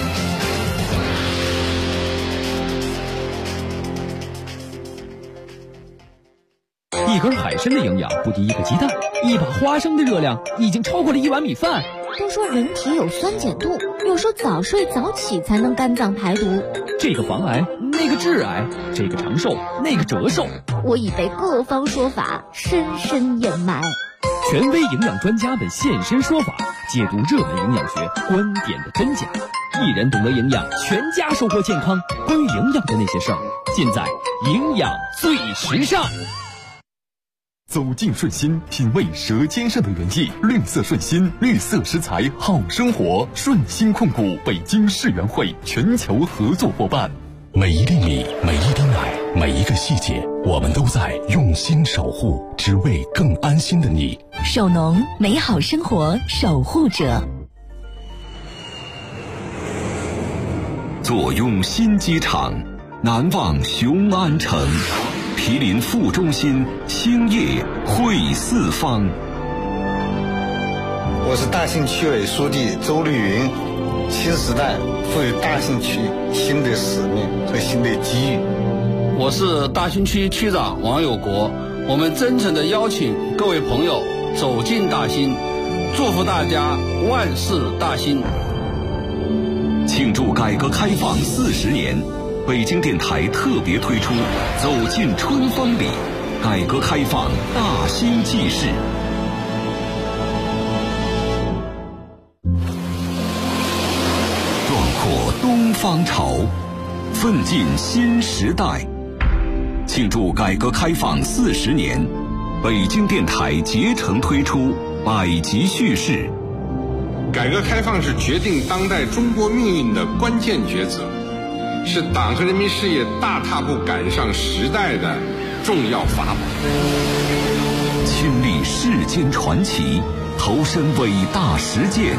一根海参的营养不敌1个鸡蛋，一把花生的热量已经超过了1碗米饭。 都说人体有酸碱度，有时候早睡早起才能肝脏排毒。 这个防癌，那个致癌，这个长寿，那个折寿。 我已被各方说法深深掩埋。 权威营养专家们现身说法，解读热门营养学观点的真假。一人懂得营养，全家收获健康。关于营养的那些事儿，尽在营养最时尚。 走进顺心，品味舌尖上的原意。绿色顺心，绿色食材好生活。顺心控股北京世园会全球合作伙伴。 每一粒米，每一滴奶，每一个细节，我们都在用心守护，只为更安心的你。 首农，美好生活守护者。 坐拥新机场，难忘雄安城。毗邻副中心，兴业汇四方。 我是大兴区委书记周绿云。新时代赋予大兴区新的使命和新的机遇。 我是大兴区区长王有国。我们真诚地邀请各位朋友走进大兴，祝福大家万事大兴。 庆祝改革开放40年，北京电台特别推出《走进春风里》，改革开放大兴纪事。壮阔东方潮，奋进新时代。庆祝改革开放40年，北京电台竭诚推出百集叙事。 改革开放是决定当代中国命运的关键抉择，是党和人民事业大踏步赶上时代的重要法宝。 亲历世间传奇，投身伟大实践，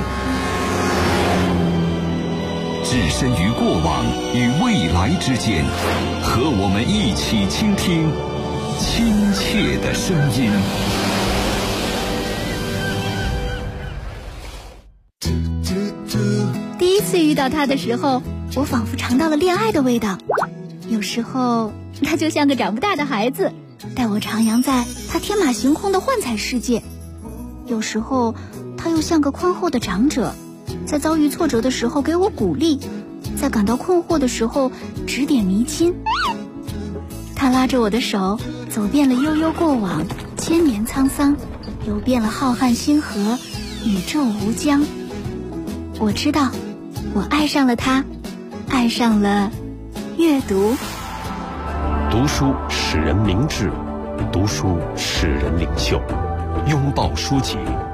置身于过往与未来之间，和我们一起倾听亲切的声音。 第一次遇到他的时候，我仿佛尝到了恋爱的味道。有时候他就像个长不大的孩子，带我徜徉在他天马行空的幻彩世界。有时候他又像个宽厚的长者，在遭遇挫折的时候给我鼓励，在感到困惑的时候指点迷津。他拉着我的手，走遍了悠悠过往，千年沧桑，游遍了浩瀚星河，宇宙无疆。我知道，我爱上了他，爱上了阅读。 读书使人明智，读书使人领袖。拥抱书籍，